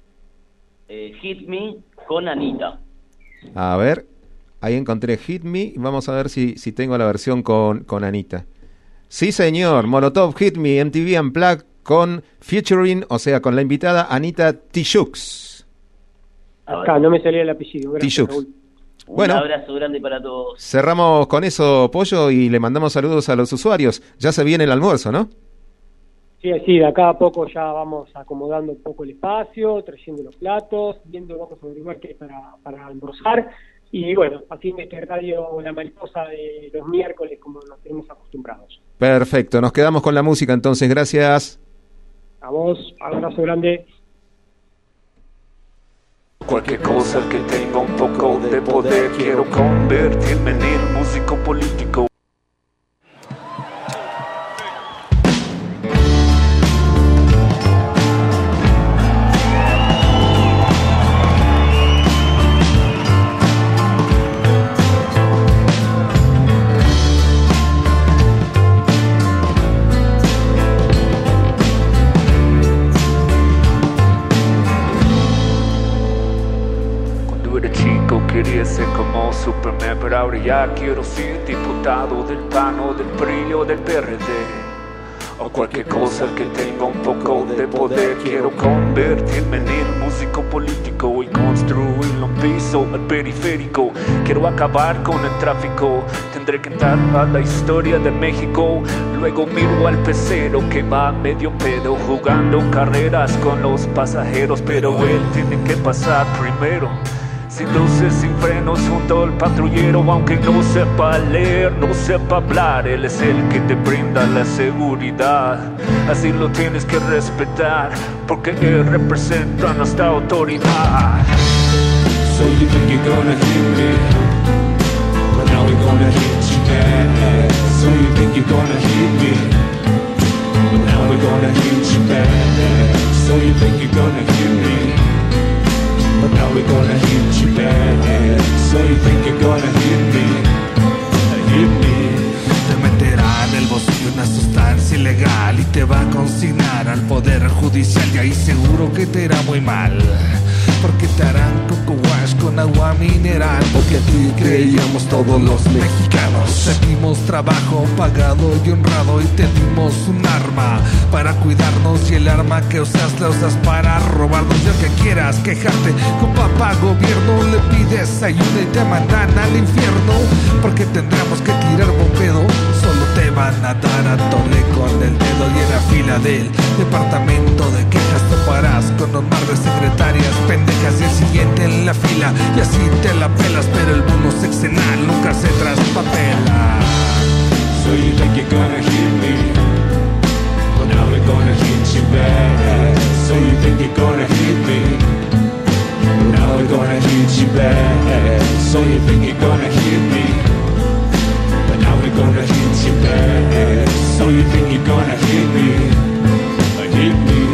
Eh, Hit Me con Anita. A ver, ahí encontré Hit Me. Vamos a ver si, si tengo la versión con, con Anita. Sí, señor, Molotov Hit Me, M T V Unplugged con featuring, o sea, con la invitada Anita Tijoux. Acá no me salía el apellido. Gracias, Tijoux. Raúl. Un Bueno. abrazo grande para todos. Cerramos con eso, Pollo, y le mandamos saludos a los usuarios. Ya se viene el almuerzo, ¿no? Sí, sí, de acá a poco ya vamos acomodando un poco el espacio, trayendo los platos, viendo, vamos a averiguar qué es para, para almorzar. Y bueno, así en este radio La Mariposa de los miércoles, como nos tenemos acostumbrados. Perfecto, nos quedamos con la música entonces, gracias. A vos, abrazo grande. Cualquier cosa que tenga un poco de poder, quiero convertirme en el músico político. Quería ser como Superman, pero ahora ya quiero ser diputado del P A N o del P R I o del P R D. O cualquier cosa que tenga un poco de poder, quiero convertirme en el músico político y construir un piso al periférico. Quiero acabar con el tráfico, tendré que entrar a la historia de México. Luego miro al pecero que va medio pedo, jugando carreras con los pasajeros, pero él tiene que pasar primero. Sin luces, sin frenos, junto al patrullero. Aunque no sepa leer, no sepa hablar, él es el que te brinda la seguridad. Así lo tienes que respetar, porque él representa nuestra autoridad. So you think you're gonna hit me, but now we're gonna hit you back. So you think you're gonna hit me, but now we're gonna hit you back. So you think you're gonna hit me, but now we're gonna hit you back. So you think you're gonna hit me, hit me. Te meterá en el bolsillo una sustancia ilegal y te va a consignar al poder judicial, y ahí seguro que te irá muy mal, porque te harán coco wash con agua mineral. Porque aquí creíamos todos los mexicanos, te dimos trabajo pagado y honrado, y te dimos un arma para cuidarnos, y el arma que usas la usas para robarnos. Y aunque quieras quejarte con papá gobierno, le pides ayuda y te mandan al infierno, porque tendremos que tirar bombedo. Solo te van a dar a tole con el dedo, y en la fila del departamento de quejas toparás con un mar de secretarias pendejas, y el siguiente en la fila, y así te la pelas. Pero el bono sexenal nunca se traspapela. So you think you're gonna hit me, but now we're gonna hit you back. So you think you're gonna hit me, but now we're gonna hit you back. So you think you're gonna hit me, but now we're gonna hit you back. So you think you're gonna hit me, hit me.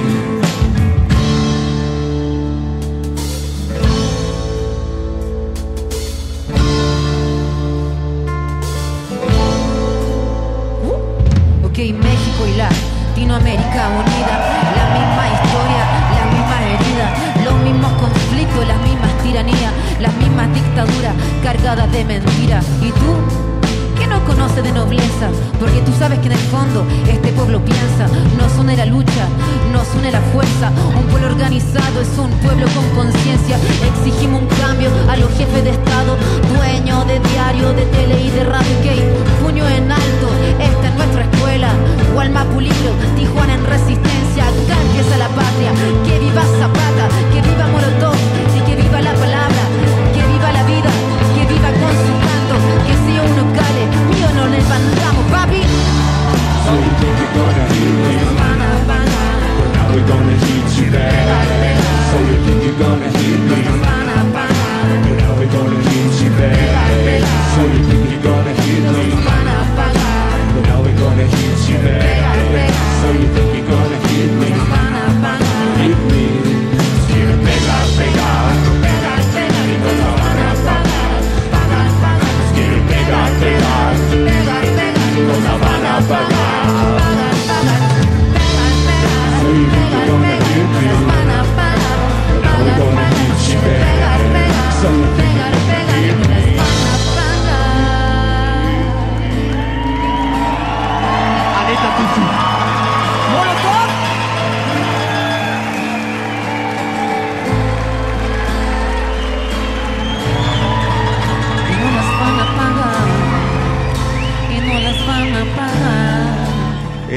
México y Latinoamérica unida, la misma historia, la misma herida, los mismos conflictos, las mismas tiranías, las mismas dictaduras cargadas de mentira. ¿Y tú? ¿Qué no conoces de nobleza? Porque tú sabes que en el fondo este pueblo piensa, nos une la lucha, nos une la fuerza. Un pueblo organizado es un pueblo con conciencia. Exigimos un cambio a los jefes de Estado, dueños de diario, de tele y de radio. Que puño en alto, esta es nuestra escuela. Gualma Pulido, Tijuana en resistencia. Acá empieza la patria. Que viva Zapata, que viva Molotov, y que viva la palabra, que viva la vida, que viva con su canto. Que sea uno cale, mío no levantamos, papi. So you think you're gonna hit me, but now we're gonna hit you back. So you think you're gonna hit me, but now we're gonna hit you back. So you think you're gonna hit me, but now we're gonna hit you back. So you think you're gonna hit me, hit me. Quiere pegar, pegar, pegar, pegar, y no la van a pagar, pagar, pagar. Quiere pegar, pegar, pegar, pegar, y no la van a pagar, pagar, pagar. So you think you're gonna hit me, but now we're gonna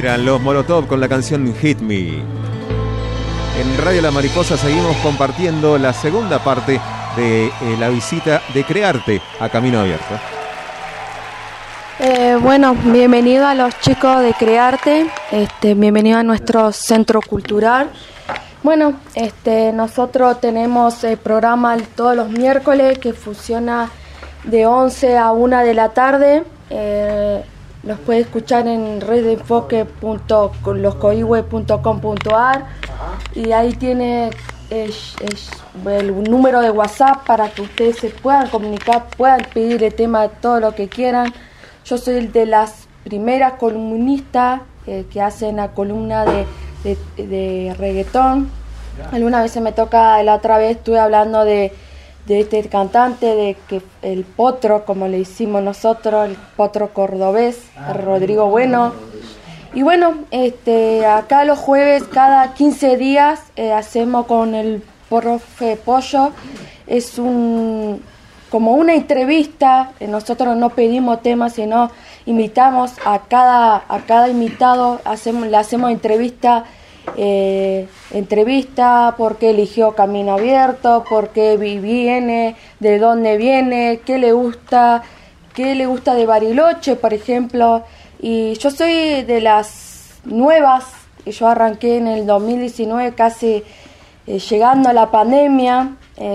Eran los Molotov con la canción Hit Me. En Radio La Mariposa seguimos compartiendo la segunda parte de eh, la visita de Crearte a Camino Abierto. Eh, bueno, bienvenido a los chicos de Crearte, este, bienvenido a nuestro centro cultural. Bueno, este, nosotros tenemos el programa todos los miércoles que funciona de once a una de la tarde. Eh, los puede escuchar en redeenfoque punto loscoihue punto com punto ar y ahí tiene es, es el número de WhatsApp para que ustedes se puedan comunicar, puedan pedir el tema de todo lo que quieran. Yo soy de las primeras columnistas eh, que hacen la columna de, de, de reggaetón. Alguna vez se me toca, la otra vez estuve hablando de, de este cantante, de que el potro, como le hicimos nosotros, el potro cordobés, Rodrigo Bueno. Y bueno, este, acá los jueves, cada quince días, eh, hacemos con el profe Pollo, es un como una entrevista. Nosotros no pedimos temas, sino invitamos a cada, a cada invitado, hacemos, le hacemos entrevista, eh, entrevista, por qué eligió Camino Abierto, por qué viene, de dónde viene, qué le gusta, qué le gusta de Bariloche, por ejemplo. Y yo soy de las nuevas, yo arranqué en el dos mil diecinueve, casi eh, llegando a la pandemia,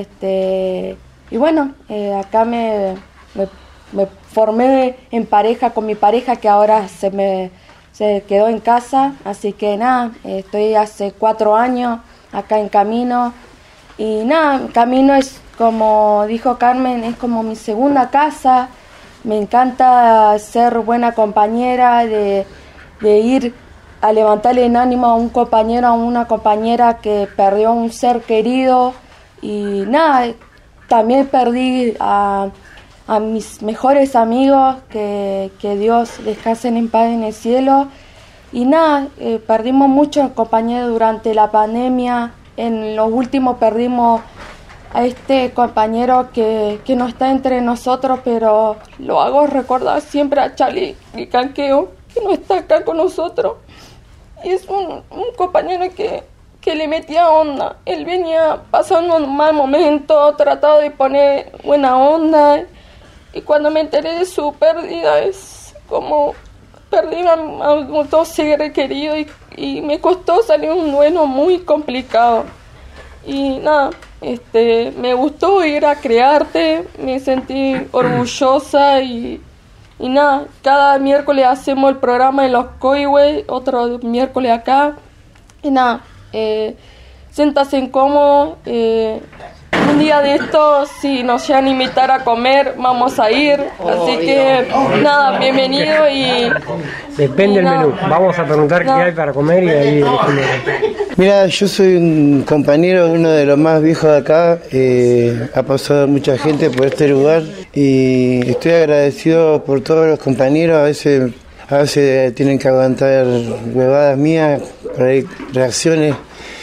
este, y bueno, eh, acá me, me, me formé en pareja con mi pareja, que ahora se me se quedó en casa, así que nada, eh, estoy hace cuatro años acá en Camino, y nada, Camino es, como dijo Carmen, es como mi segunda casa. Me encanta ser buena compañera, de, de ir a levantarle el ánimo a un compañero, a una compañera que perdió un ser querido. Y nada, también perdí a, a mis mejores amigos, que, que Dios descansen en paz en el cielo. Y nada, eh, perdimos muchos compañeros durante la pandemia. En los últimos perdimos a este compañero que, que no está entre nosotros, pero lo hago recordar siempre a Charlie y Canqueo, que no está acá con nosotros. Y es un, un compañero que, que le metía onda. Él venía pasando un mal momento, trataba de poner buena onda. Y cuando me enteré de su pérdida, es como perdí a, a dos seres queridos, y, y me costó salir un duelo muy complicado. Y nada, este, me gustó ir a Crearte, me sentí orgullosa y, y nada, cada miércoles hacemos el programa de los Coihue, otro miércoles acá. Y nada, eh, siéntase cómodo, eh, un día de estos, si nos llegan a invitar a comer, vamos a ir, así que nada, bienvenido y... Depende del menú, vamos a preguntar no. qué hay para comer y ahí... Mira, yo soy un compañero, uno de los más viejos de acá, eh, ha pasado mucha gente por este lugar y estoy agradecido por todos los compañeros. A veces, a veces tienen que aguantar huevadas mías, por ahí reacciones,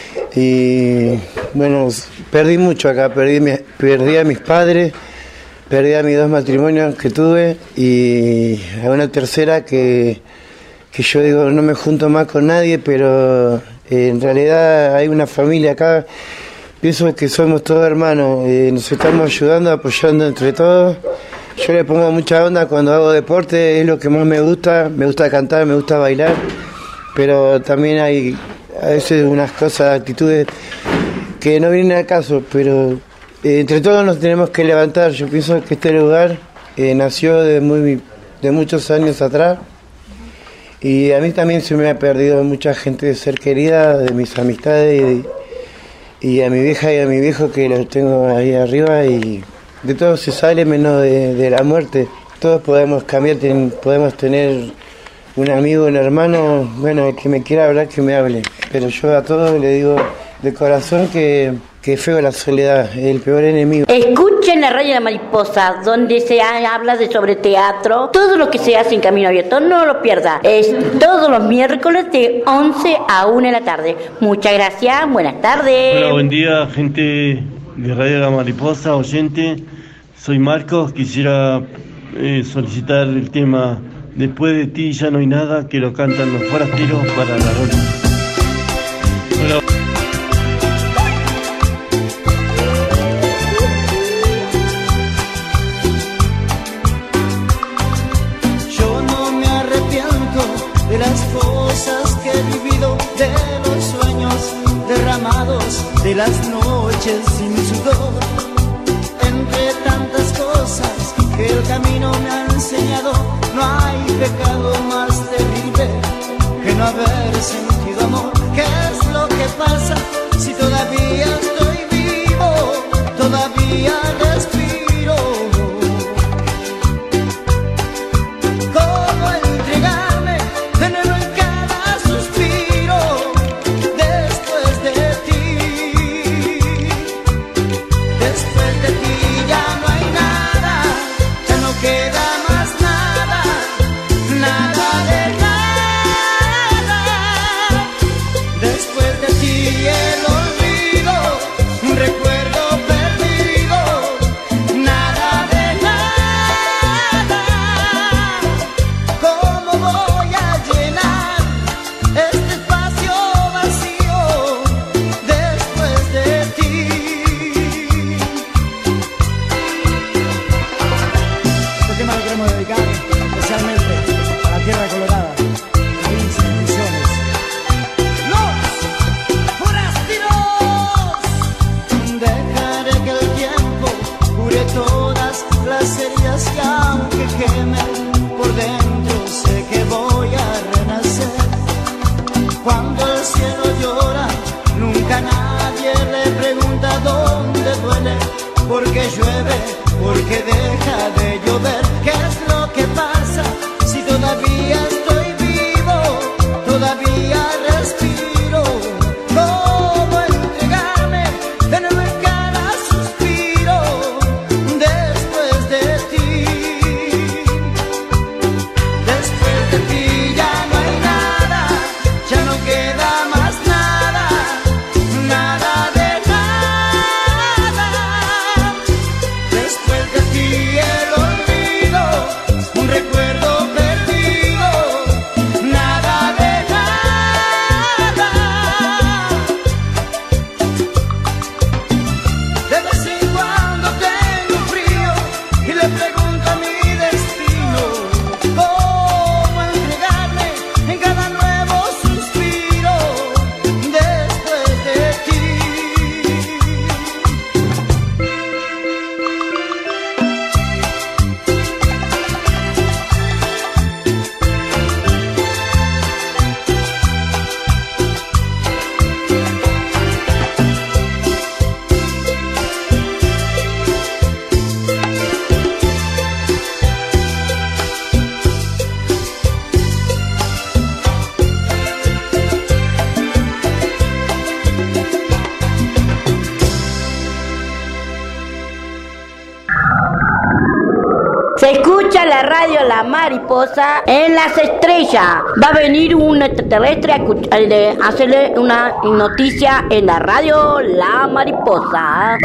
y bueno, perdí mucho acá, perdí, mi, perdí a mis padres, perdí a mis dos matrimonios que tuve y a una tercera que, que yo digo no me junto más con nadie, pero eh, en realidad hay una familia acá, pienso que somos todos hermanos, eh, nos estamos ayudando, apoyando entre todos. Yo le pongo mucha onda cuando hago deporte, es lo que más me gusta, me gusta cantar, me gusta bailar, pero también hay a veces unas cosas, actitudes que no vienen al caso, pero eh, entre todos nos tenemos que levantar. Yo pienso que este lugar eh, nació de, muy, de muchos años atrás y a mí también se me ha perdido mucha gente de ser querida, de mis amistades, y, y a mi vieja y a mi viejo que los tengo ahí arriba, y de todo se sale menos de, de la muerte. Todos podemos cambiar, ten, podemos tener un amigo, un hermano, bueno, el que me quiera hablar, que me hable. Pero yo a todos le digo de corazón que, que feo la soledad, es el peor enemigo. Escuchen la Radio La Mariposa, donde se habla de sobre teatro, todo lo que se hace en Camino Abierto, no lo pierda. Es todos los miércoles de once a una de la tarde. Muchas gracias, buenas tardes. Hola, buen día, gente de Radio La Mariposa, oyente. Soy Marcos, quisiera eh, solicitar el tema Después de ti ya no hay nada, que lo cantan los forasteros para la rola. Hola. Yo no me arrepiento de las cosas que he vivido, de los sueños derramados, de las noches sin sudor. Entre tantas cosas que el camino me ha enseñado, no hay pecado más terrible que no haber sentido amor. ¿Qué es lo que pasa si todavía estoy vivo, todavía respiro? ¿Cómo entregarme de nuevo en cada suspiro después de ti? Después de ti ya no hay nada, ya no queda más nada, nada de nada. Después de ti el olvido, un recuerdo perdido, nada de nada. ¿Cómo voy a llenar este espacio vacío después de ti? Este tema lo queremos dedicar especialmente a la Tierra Colorada, provincia de Misiones. ¡Los forasteros! Dejaré que el tiempo cure todas las heridas y aunque queme por dentro sé que voy a renacer. Cuando el cielo llora, nunca nadie le pregunta dónde duele, porque llueve, porque deja de llover. ¿Qué es lo que pasa si todavía estoy vivo, todavía respiro? ¿Cómo entregarme de nuevo en cada suspiro después de ti? Después de ti ya no hay nada, ya no queda más nada, nada de nada. Después de ti el olvido, un recuerdo perdido, nada de nada. De vez en cuando tengo frío y le pregunto a mi destino cómo entregarme en cada nuevo suspiro después de ti. Se escucha la radio La Mariposa en las estrellas. Va a venir un extraterrestre a escuch- a de- a hacerle una noticia en la radio La Mariposa.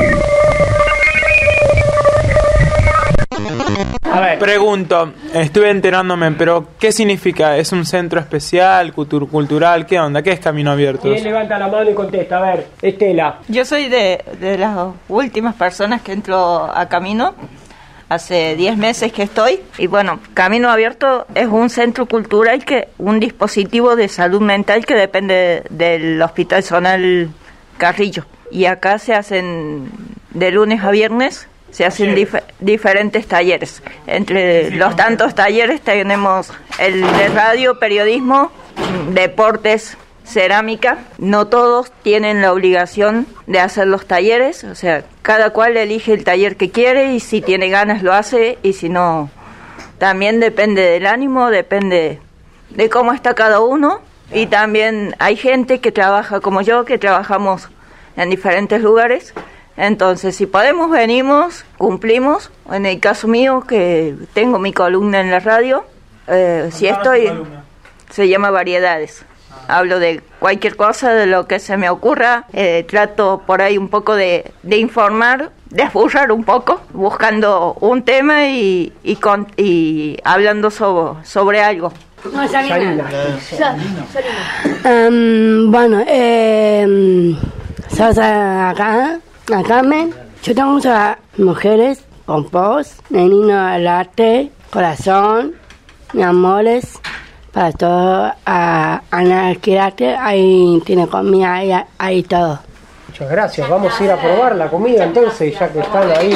A ver, pregunto, estuve enterándome, pero ¿qué significa? ¿Es un centro especial, cultur- cultural? ¿Qué onda? ¿Qué es Camino Abierto? ¿Quién levanta la mano y contesta? A ver, Estela. Yo soy de, de las últimas personas que entro a Camino. Hace diez meses que estoy. Y bueno, Camino Abierto es un centro cultural, que un dispositivo de salud mental que depende del Hospital Zonal Carrillo. Y acá se hacen de lunes a viernes, se hacen dif- diferentes talleres. Entre los tantos talleres tenemos el de radio, periodismo, deportes, cerámica. No todos tienen la obligación de hacer los talleres, o sea, cada cual elige el taller que quiere y si tiene ganas lo hace y si no, también depende del ánimo, depende de cómo está cada uno. Y también hay gente que trabaja como yo, que trabajamos en diferentes lugares. Entonces, si podemos, venimos, cumplimos. En el caso mío, que tengo mi columna en la radio, eh, si estoy, se llama Variedades. Hablo de cualquier cosa, de lo que se me ocurra. Eh, trato por ahí un poco de, de informar desburrar un poco, buscando un tema y, y, con, y hablando sobre, sobre algo. No, Sarina. Um, bueno, eh, sos acá, a Carmen. Yo tengo muchas mujeres con voz, menino al arte, corazón, mi amores, para todo, a Ana Quirarte, ahí tiene comida, ahí, ahí todo. Muchas gracias, vamos a ir a probar la comida entonces, ya que están ahí.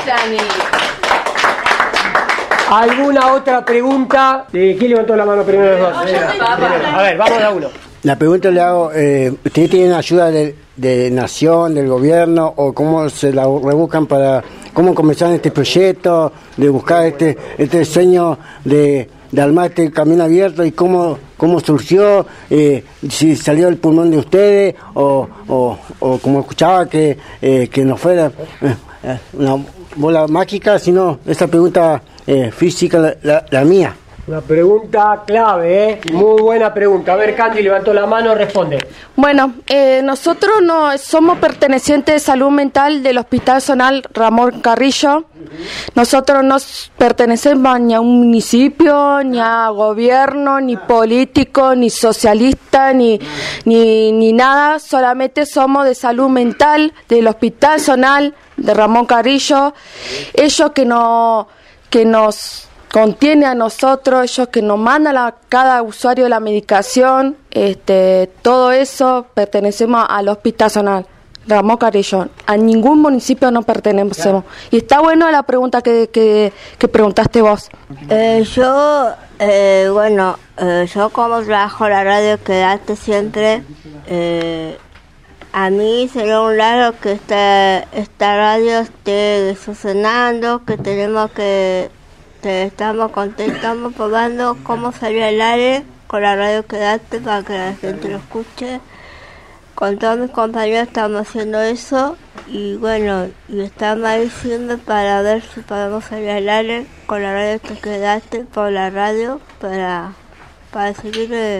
¿Alguna otra pregunta? Eh, ¿Quién levantó la mano primero de los dos? A ver, vamos a uno. La pregunta le hago, eh, ¿ustedes tienen ayuda de, de Nación, del gobierno, o cómo se la rebuscan para, cómo comenzaron este proyecto, de buscar este, este sueño de, de armar este camino abierto, y cómo, cómo surgió, eh, si salió del pulmón de ustedes, o, o, o como escuchaba que, eh, que no fuera eh, una bola mágica, sino esta pregunta eh, física, la, la, la mía? Una pregunta clave, ¿eh? Muy buena pregunta. A ver, Candy levantó la mano, responde. Bueno, eh, nosotros no somos pertenecientes de salud mental del Hospital Zonal Ramón Carrillo. Nosotros no pertenecemos ni a un municipio, ni a gobierno, ni político, ni socialista, ni, ni, ni nada. Solamente somos de salud mental del Hospital Zonal de Ramón Carrillo. Ellos que, no, que nos... contiene a nosotros, ellos que nos mandan a cada usuario la medicación, este, todo eso pertenecemos al Hospital Zonal Ramón Carrillo. A ningún municipio no pertenecemos. Y está bueno la pregunta que, que, que preguntaste vos. Eh, yo, eh, bueno, eh, yo como trabajo en la radio Quedarte Siempre, eh, a mí sería un lado que esta, esta radio esté sonando, que tenemos que... Estamos contentos, estamos probando cómo salir al aire con la radio Quedarte para que la gente lo escuche. Con todos mis compañeros estamos haciendo eso, y bueno, y estamos diciendo para ver si podemos salir al aire con la radio Quedarte por la radio, para, para seguir eh,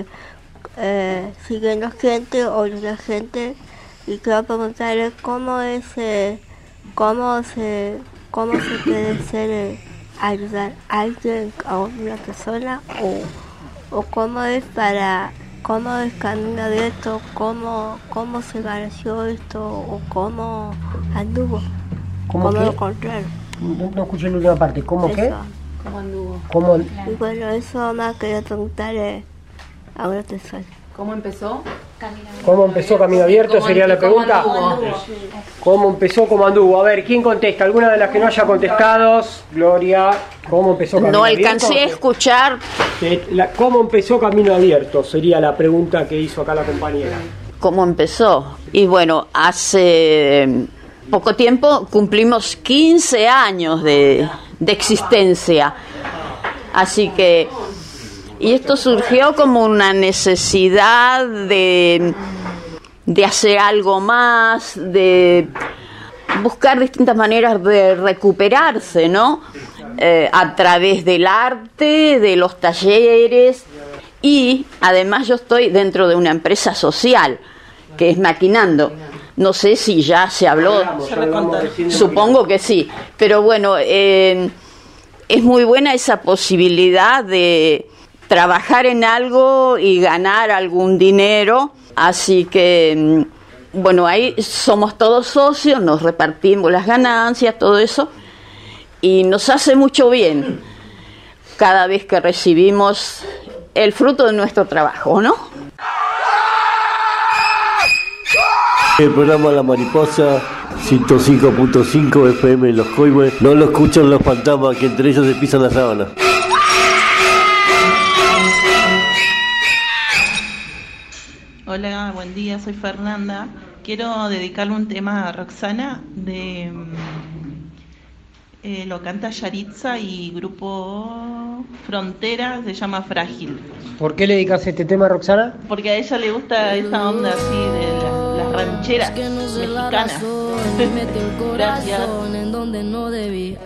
eh, siguiendo gente o otra gente. Y quiero preguntarle cómo es, eh, cómo se, cómo se puede ser eh, ayudar a alguien, a una persona, o, o cómo es para, cómo es Camino Abierto, cómo, cómo se pareció esto, o cómo anduvo, ¿Cómo, cómo qué? lo encontraron. No, no escuché la última parte, ¿cómo Eso. qué? ¿Cómo anduvo? ¿Cómo? Y bueno, eso más quería preguntarle a una persona. ¿Cómo empezó? ¿Cómo empezó Camino Abierto? Sería la pregunta. ¿Cómo empezó? ¿Cómo anduvo? A ver, ¿quién contesta? ¿Alguna de las que no haya contestado? Gloria, ¿cómo empezó Camino No Abierto? alcancé a escuchar. Eh, la- ¿Cómo empezó Camino Abierto? Sería la pregunta que hizo acá la compañera. ¿Cómo empezó? Y bueno, hace poco tiempo cumplimos quince años de, de existencia. Así que... Y esto surgió como una necesidad de, de hacer algo más, de buscar distintas maneras de recuperarse, ¿no? Eh, a través del arte, de los talleres, y además yo estoy dentro de una empresa social, que es Maquinando. No sé si ya se habló, supongo que sí, pero bueno, eh, es muy buena esa posibilidad de trabajar en algo y ganar algún dinero, así que, bueno, ahí somos todos socios, nos repartimos las ganancias, todo eso, y nos hace mucho bien cada vez que recibimos el fruto de nuestro trabajo, ¿no? El programa La Mariposa, ciento cinco punto cinco F M en Los Coimes, no lo escuchan los fantasmas que entre ellos se pisan la sábana. Hola, buen día, soy Fernanda. Quiero dedicarle un tema a Roxana, de eh, lo canta Yaritza y grupo Frontera, se llama Frágil. ¿Por qué le dedicas este tema, Roxana? Porque a ella le gusta esa onda así de la- las rancheras mexicanas. Mete el corazón en donde no debía.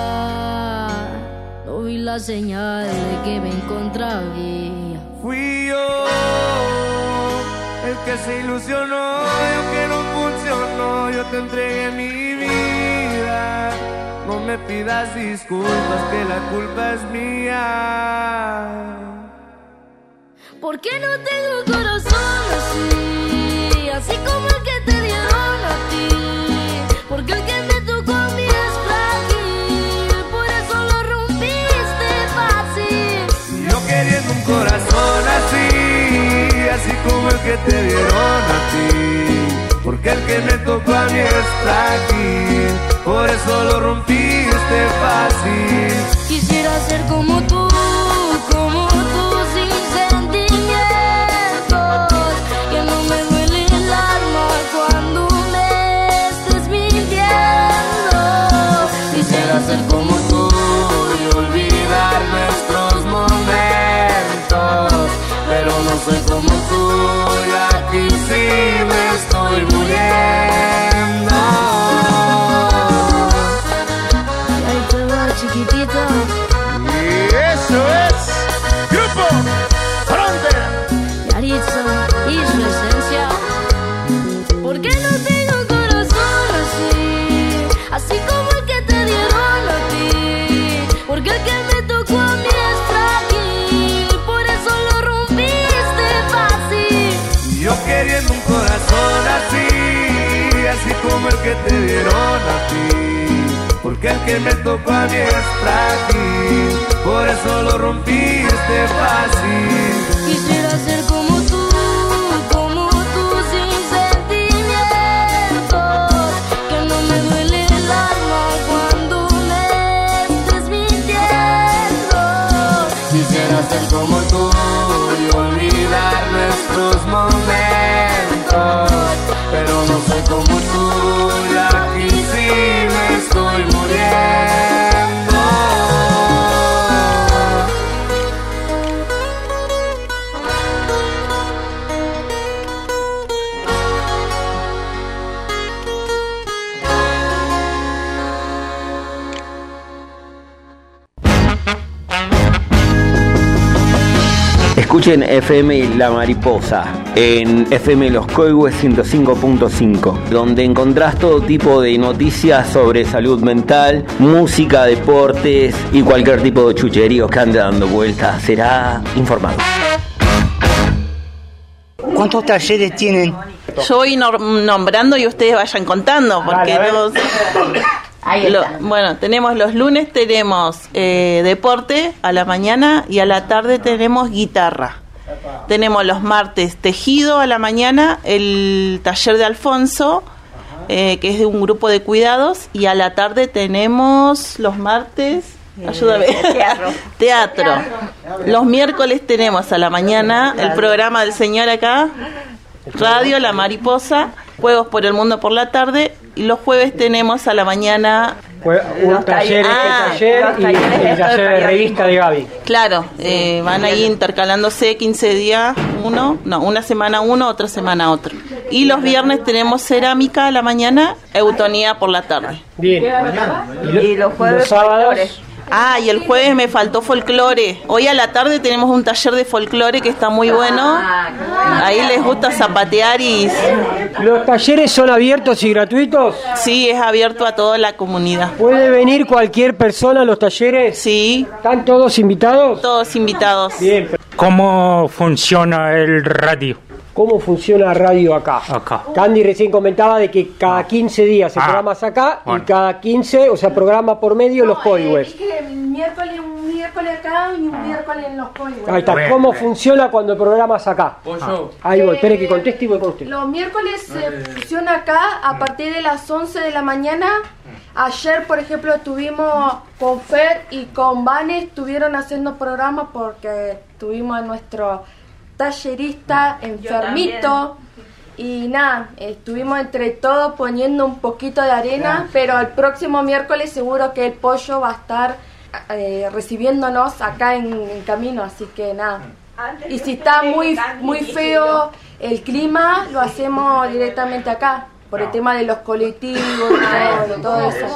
No vi la señal de que me encontraba. Fui yo el que se ilusionó y aunque no funcionó, yo te entregué mi vida. mía. No me pidas disculpas, que la culpa es mía. ¿Por qué no tengo corazón así? Así como el que te dieron a ti. Porque el que me tocó a mí es frágil, por eso lo rompiste fácil. Yo queriendo un corazón así, así como el que te dieron a ti. Porque el que me tocó a mí es frágil, por eso lo rompiste fácil. Quisiera ser como tú, como tú, sin sentimientos. Que no me duele el alma cuando me estés mintiendo. Quisiera ser como tú y olvidar nuestros momentos, pero no soy como tú y aquí sí me estoy muriendo. Y ahí te va, chiquitito. Y eso es Grupo Frontera. Yaritza y su esencia. ¿Por qué no tengo corazón así? Así como el que te dieron a ti. Porque el que me tocó a mí es frágil, por eso lo rompiste fácil. Yo queriendo un corazón así, así como el que te dieron a ti. Porque el que me tocó a mí es frágil, por eso lo rompiste fácil. Quisiera ser como tú, como tú, sin sentimientos. Que no me duele el alma cuando me estés mintiendo. Quisiera ser como tú y olvidar nuestros momentos, pero no soy como tú y aquí sí me estoy muriendo. Escuchen F M La Mariposa en F M Los Coihues ciento cinco punto cinco, donde encontrás todo tipo de noticias sobre salud mental, música, deportes y cualquier tipo de chucheríos que ande dando vueltas. Será informado. ¿Cuántos talleres tienen? Yo voy nombrando y ustedes vayan contando, porque Vale, los, lo, bueno, tenemos los lunes tenemos eh, deporte a la mañana y a la tarde tenemos guitarra. Tenemos los martes tejido a la mañana, el taller de Alfonso, eh, que es de un grupo de cuidados, y a la tarde tenemos los martes, ayúdame, teatro. teatro. Los miércoles tenemos a la mañana el programa del señor acá, radio La Mariposa, Juegos por el Mundo por la tarde, y los jueves tenemos a la mañana un taller, ah, este taller y el taller de revista de Gaby. Claro, eh, van ahí intercalándose quince días uno, no, una semana uno, otra semana otro. Y los viernes tenemos cerámica a la mañana, eutonía por la tarde. Bien. Y los jueves, los sábados. Ah, y el jueves me faltó folclore. Hoy a la tarde tenemos un taller de folclore que está muy bueno. Ahí les gusta zapatear y... ¿Los talleres son abiertos y gratuitos? Sí, es abierto a toda la comunidad. ¿Puede venir cualquier persona a los talleres? Sí. ¿Están todos invitados? Todos invitados. Bien. ¿Cómo funciona el radio? ¿Cómo funciona la radio acá? Acá. Candy recién comentaba de que cada quince días se Ah, programas acá bueno. y cada quince, o sea, programa por medio los Coihues. Es que un miércoles, un miércoles acá y un miércoles en los Coihues. Ahí está. ¿Cómo funciona cuando el programa es acá? Ah, ahí voy, espere que conteste y voy con usted. Los miércoles se funciona acá a partir de las once de la mañana. Ayer, por ejemplo, estuvimos con Fer y con Vane, estuvieron haciendo programas porque tuvimos a nuestro tallerista enfermito y nada, estuvimos entre todos poniendo un poquito de arena, pero el próximo miércoles seguro que el pollo va a estar eh, recibiéndonos acá en, en camino, así que nada. Y si está muy muy feo el clima, lo hacemos directamente acá, por el tema de los colectivos y todo, todo eso.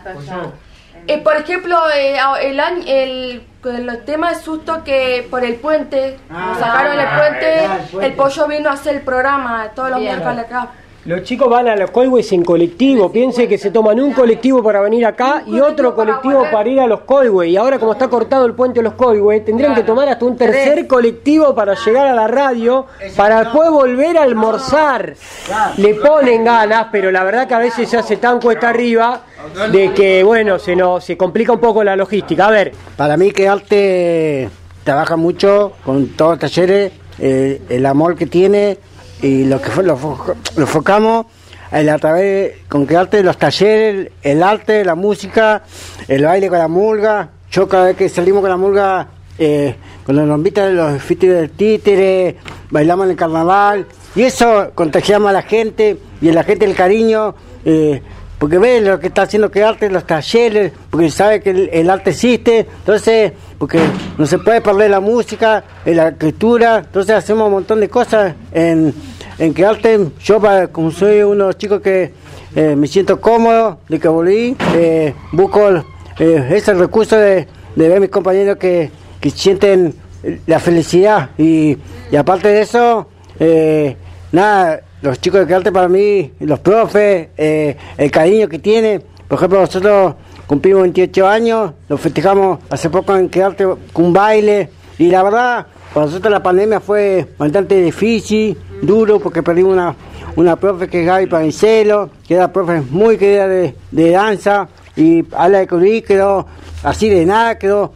Eh, por ejemplo, eh, el, año, el, el tema de susto que por el puente, nos sacaron el puente, el pollo vino a hacer el programa todos los Bien. miércoles acá. Los chicos van a los Colhues en colectivo. Piense que se toman un colectivo para venir acá y otro colectivo para ir a los Colhues. Y ahora, como está cortado el puente de los Colhues, tendrían que tomar hasta un tercer colectivo para llegar a la radio, para después volver a almorzar. Le ponen ganas, pero la verdad que a veces se hace tan cuesta arriba de que, bueno, se nos se complica un poco la logística. A ver. Para mí que arte trabaja mucho con todos los talleres, eh, el amor que tiene. Y lo que fue, lo, lo enfocamos el, a través con que arte, los talleres, el arte, la música, el baile con la murga. Yo cada vez que salimos con la murga, eh, cuando nos invitan los festivales del títere, bailamos en el carnaval, y eso contagiamos a la gente, y a la gente el cariño, eh, porque ve lo que está haciendo que arte, los talleres, porque sabe que el, el arte existe, entonces, porque no se puede perder la música, la escritura, entonces hacemos un montón de cosas en, en que arte. Yo, para, como soy uno de los chicos que eh, me siento cómodo de que volví, eh, busco eh, ese recurso de, de ver a mis compañeros que, que sienten la felicidad, y, y aparte de eso, eh, nada, los chicos de arte para mí, los profes, eh, el cariño que tienen. Por ejemplo, nosotros cumplimos veintiocho años, lo festejamos hace poco en Quedarte con un baile, y la verdad, para nosotros la pandemia fue bastante difícil, duro, porque perdimos una, una profe que es Gaby Panicelo, que era profe muy querida de, de danza, y habla de Cudí, quedó así de nada, quedó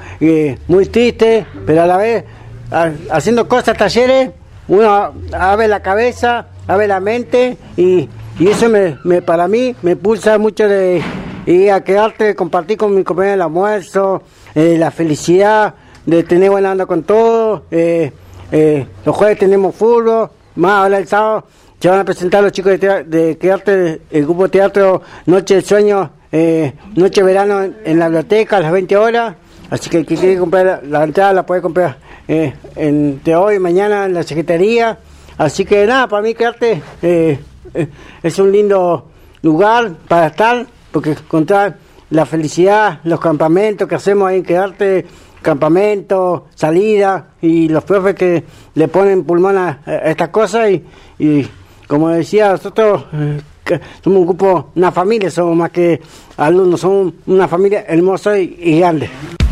eh, muy triste, pero a la vez, a, haciendo cosas, talleres, uno abre la cabeza, abre la mente, y, y eso me, me para mí me impulsa mucho de ir a quedarte, compartir con mi compañero el almuerzo, eh, la felicidad de tener buena onda con todos. Eh, eh, los jueves tenemos fútbol, más ahora el sábado se van a presentar los chicos de, teatro, de quedarte, el grupo de teatro Noche de Sueño, eh, Noche de Verano en, en la biblioteca a las veinte horas, así que el que quiere comprar la, la entrada la puede comprar Eh, entre hoy y mañana en la Secretaría. Así que nada, para mí Quedarte eh, eh, es un lindo lugar para estar, porque encontrar la felicidad, los campamentos que hacemos ahí en Quedarte, campamentos, salida, y los profes que le ponen pulmón a, a estas cosas, y, y como decía, nosotros eh, somos un grupo, una familia, somos más que alumnos, somos una familia hermosa y, y grande.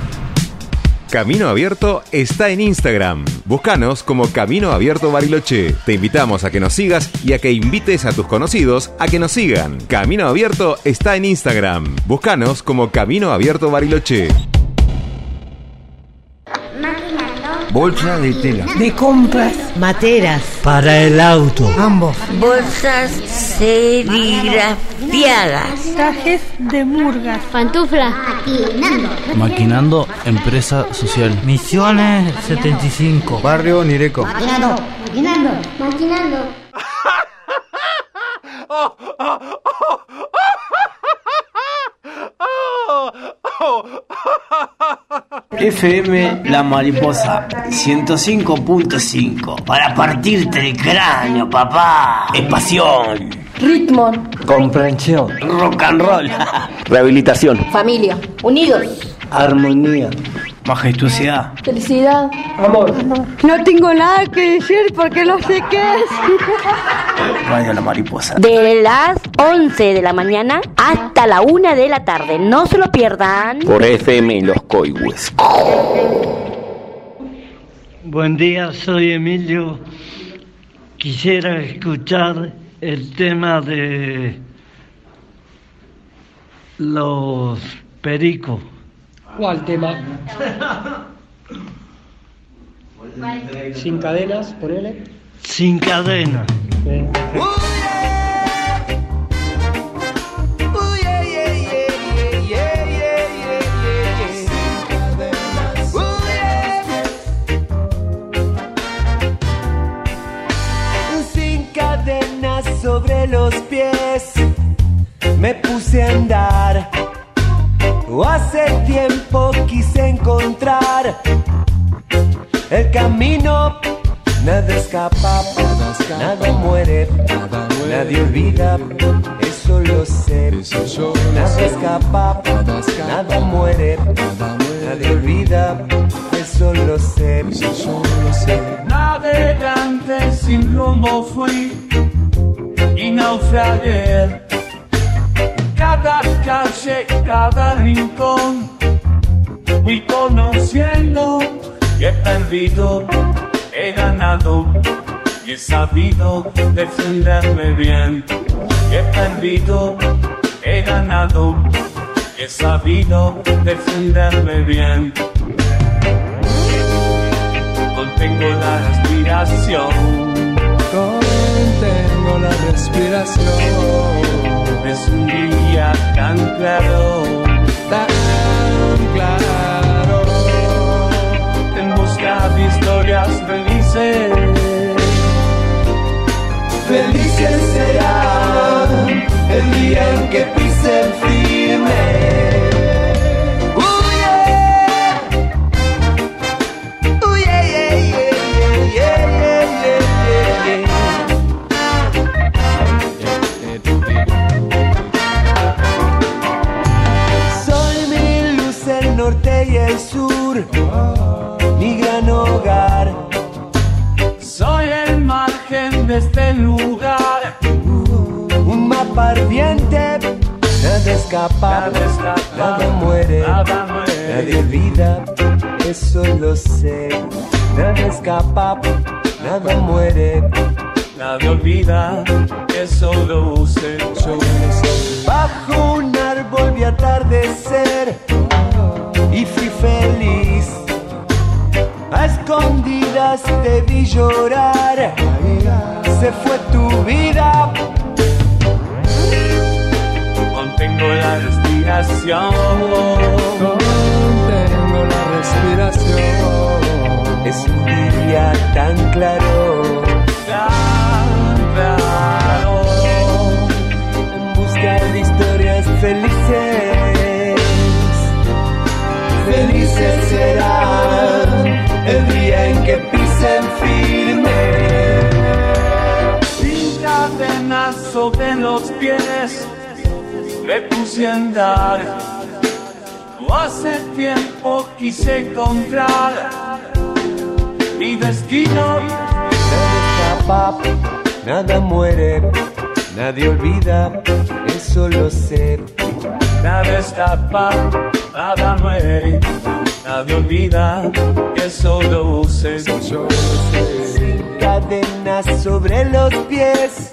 Camino Abierto está en Instagram. Búscanos como Camino Abierto Bariloche. Te invitamos a que nos sigas y a que invites a tus conocidos a que nos sigan. Camino Abierto está en Instagram. Búscanos como Camino Abierto Bariloche. Bolsa de tela. De compras. Materas. Para el auto. Ambos. Bolsas serigrafiadas. Trajes de murgas. Pantuflas. Maquinando. Maquinando, empresa social. Misiones setenta y cinco. Barrio Nireco. Maquinando. Maquinando. Maquinando. Oh, oh, oh, oh, oh, oh. F M La Mariposa ciento cinco punto cinco. Para partirte el cráneo, papá. Es pasión. Ritmo. Comprensión. Rock and roll. Rehabilitación. Familia. Unidos. Armonía. Majestuosidad. Felicidad. Amor. No tengo nada que decir porque no sé qué es. Radio La Mariposa. De las once de la mañana hasta la una de la tarde. No se lo pierdan. Por F M Los Colhues. Buen día, soy Emilio. Quisiera escuchar el tema de los pericos. ¿Cuál tema? Sin cadenas, ponele. Sin cadenas. Eh. Sin cadenas sobre los pies, me puse a andar. Hace tiempo quise encontrar el camino. Nada escapa, nada muere, nadie olvida, eso lo sé. Nada escapa, nada muere, nadie olvida, eso lo sé. Navegante sin rumbo fui y naufragué. Cada calle, cada rincón, y conociendo que he perdido, he ganado y he sabido defenderme bien. Que he perdido, he ganado y he sabido defenderme bien. Contengo la respiración, contengo la respiración. Es un día tan claro, tan claro, en busca de historias felices. Felices será el día en que pisen firme. Y el sur, mi gran hogar. Soy el margen de este lugar, un mapa ardiente. Nada escapa, nada, escapa, nada muere, nada muere, nadie olvida, eso lo sé. Nada escapa, nada muere, nadie olvida, eso lo sé. Yo bajo un árbol vi atardecer y fui feliz. A escondidas te vi llorar. Se fue tu vida. Contengo la respiración, contengo la respiración. Es un día tan claro, tan claro, en busca de historias felices. Felices serán el día en que pisen firme. Sin cadenas sobre los pies me puse a andar. Hace tiempo quise encontrar mi destino. Nada escapa, nada muere, nadie olvida, eso lo sé. Nada escapa, nada muere, nadie olvida, que solo sé. Sin cadenas sobre los pies,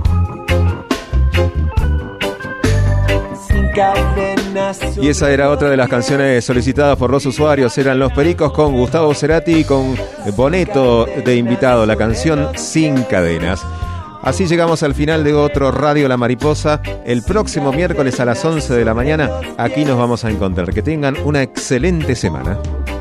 sin cadenas sobre. Y esa era otra de las canciones solicitadas por los usuarios, eran Los Pericos con Gustavo Cerati y con Boneto de invitado, la canción Sin Cadenas. Así llegamos al final de otro Radio La Mariposa. El próximo miércoles a las once de la mañana, aquí nos vamos a encontrar. Que tengan una excelente semana.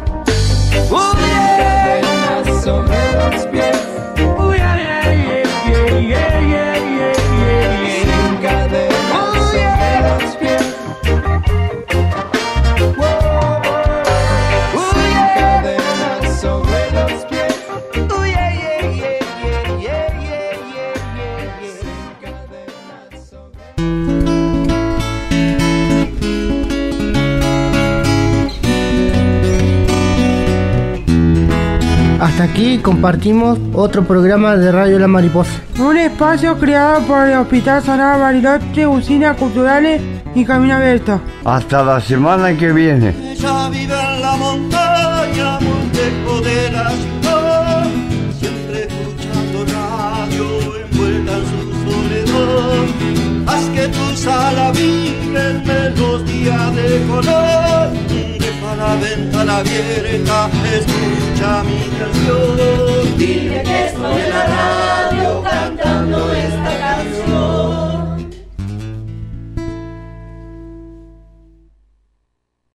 Hasta aquí compartimos otro programa de Radio La Mariposa. Un espacio creado por el Hospital Sagrado Bariloche, Usinas Culturales y Camino Abierto. Hasta la semana que viene. Ella vive en la montaña, muy lejos de la ciudad, siempre escuchando radio, envuelta en su soledad. Haz que tu sala vibre melodía de color, deja la ventana abierta, escucha mi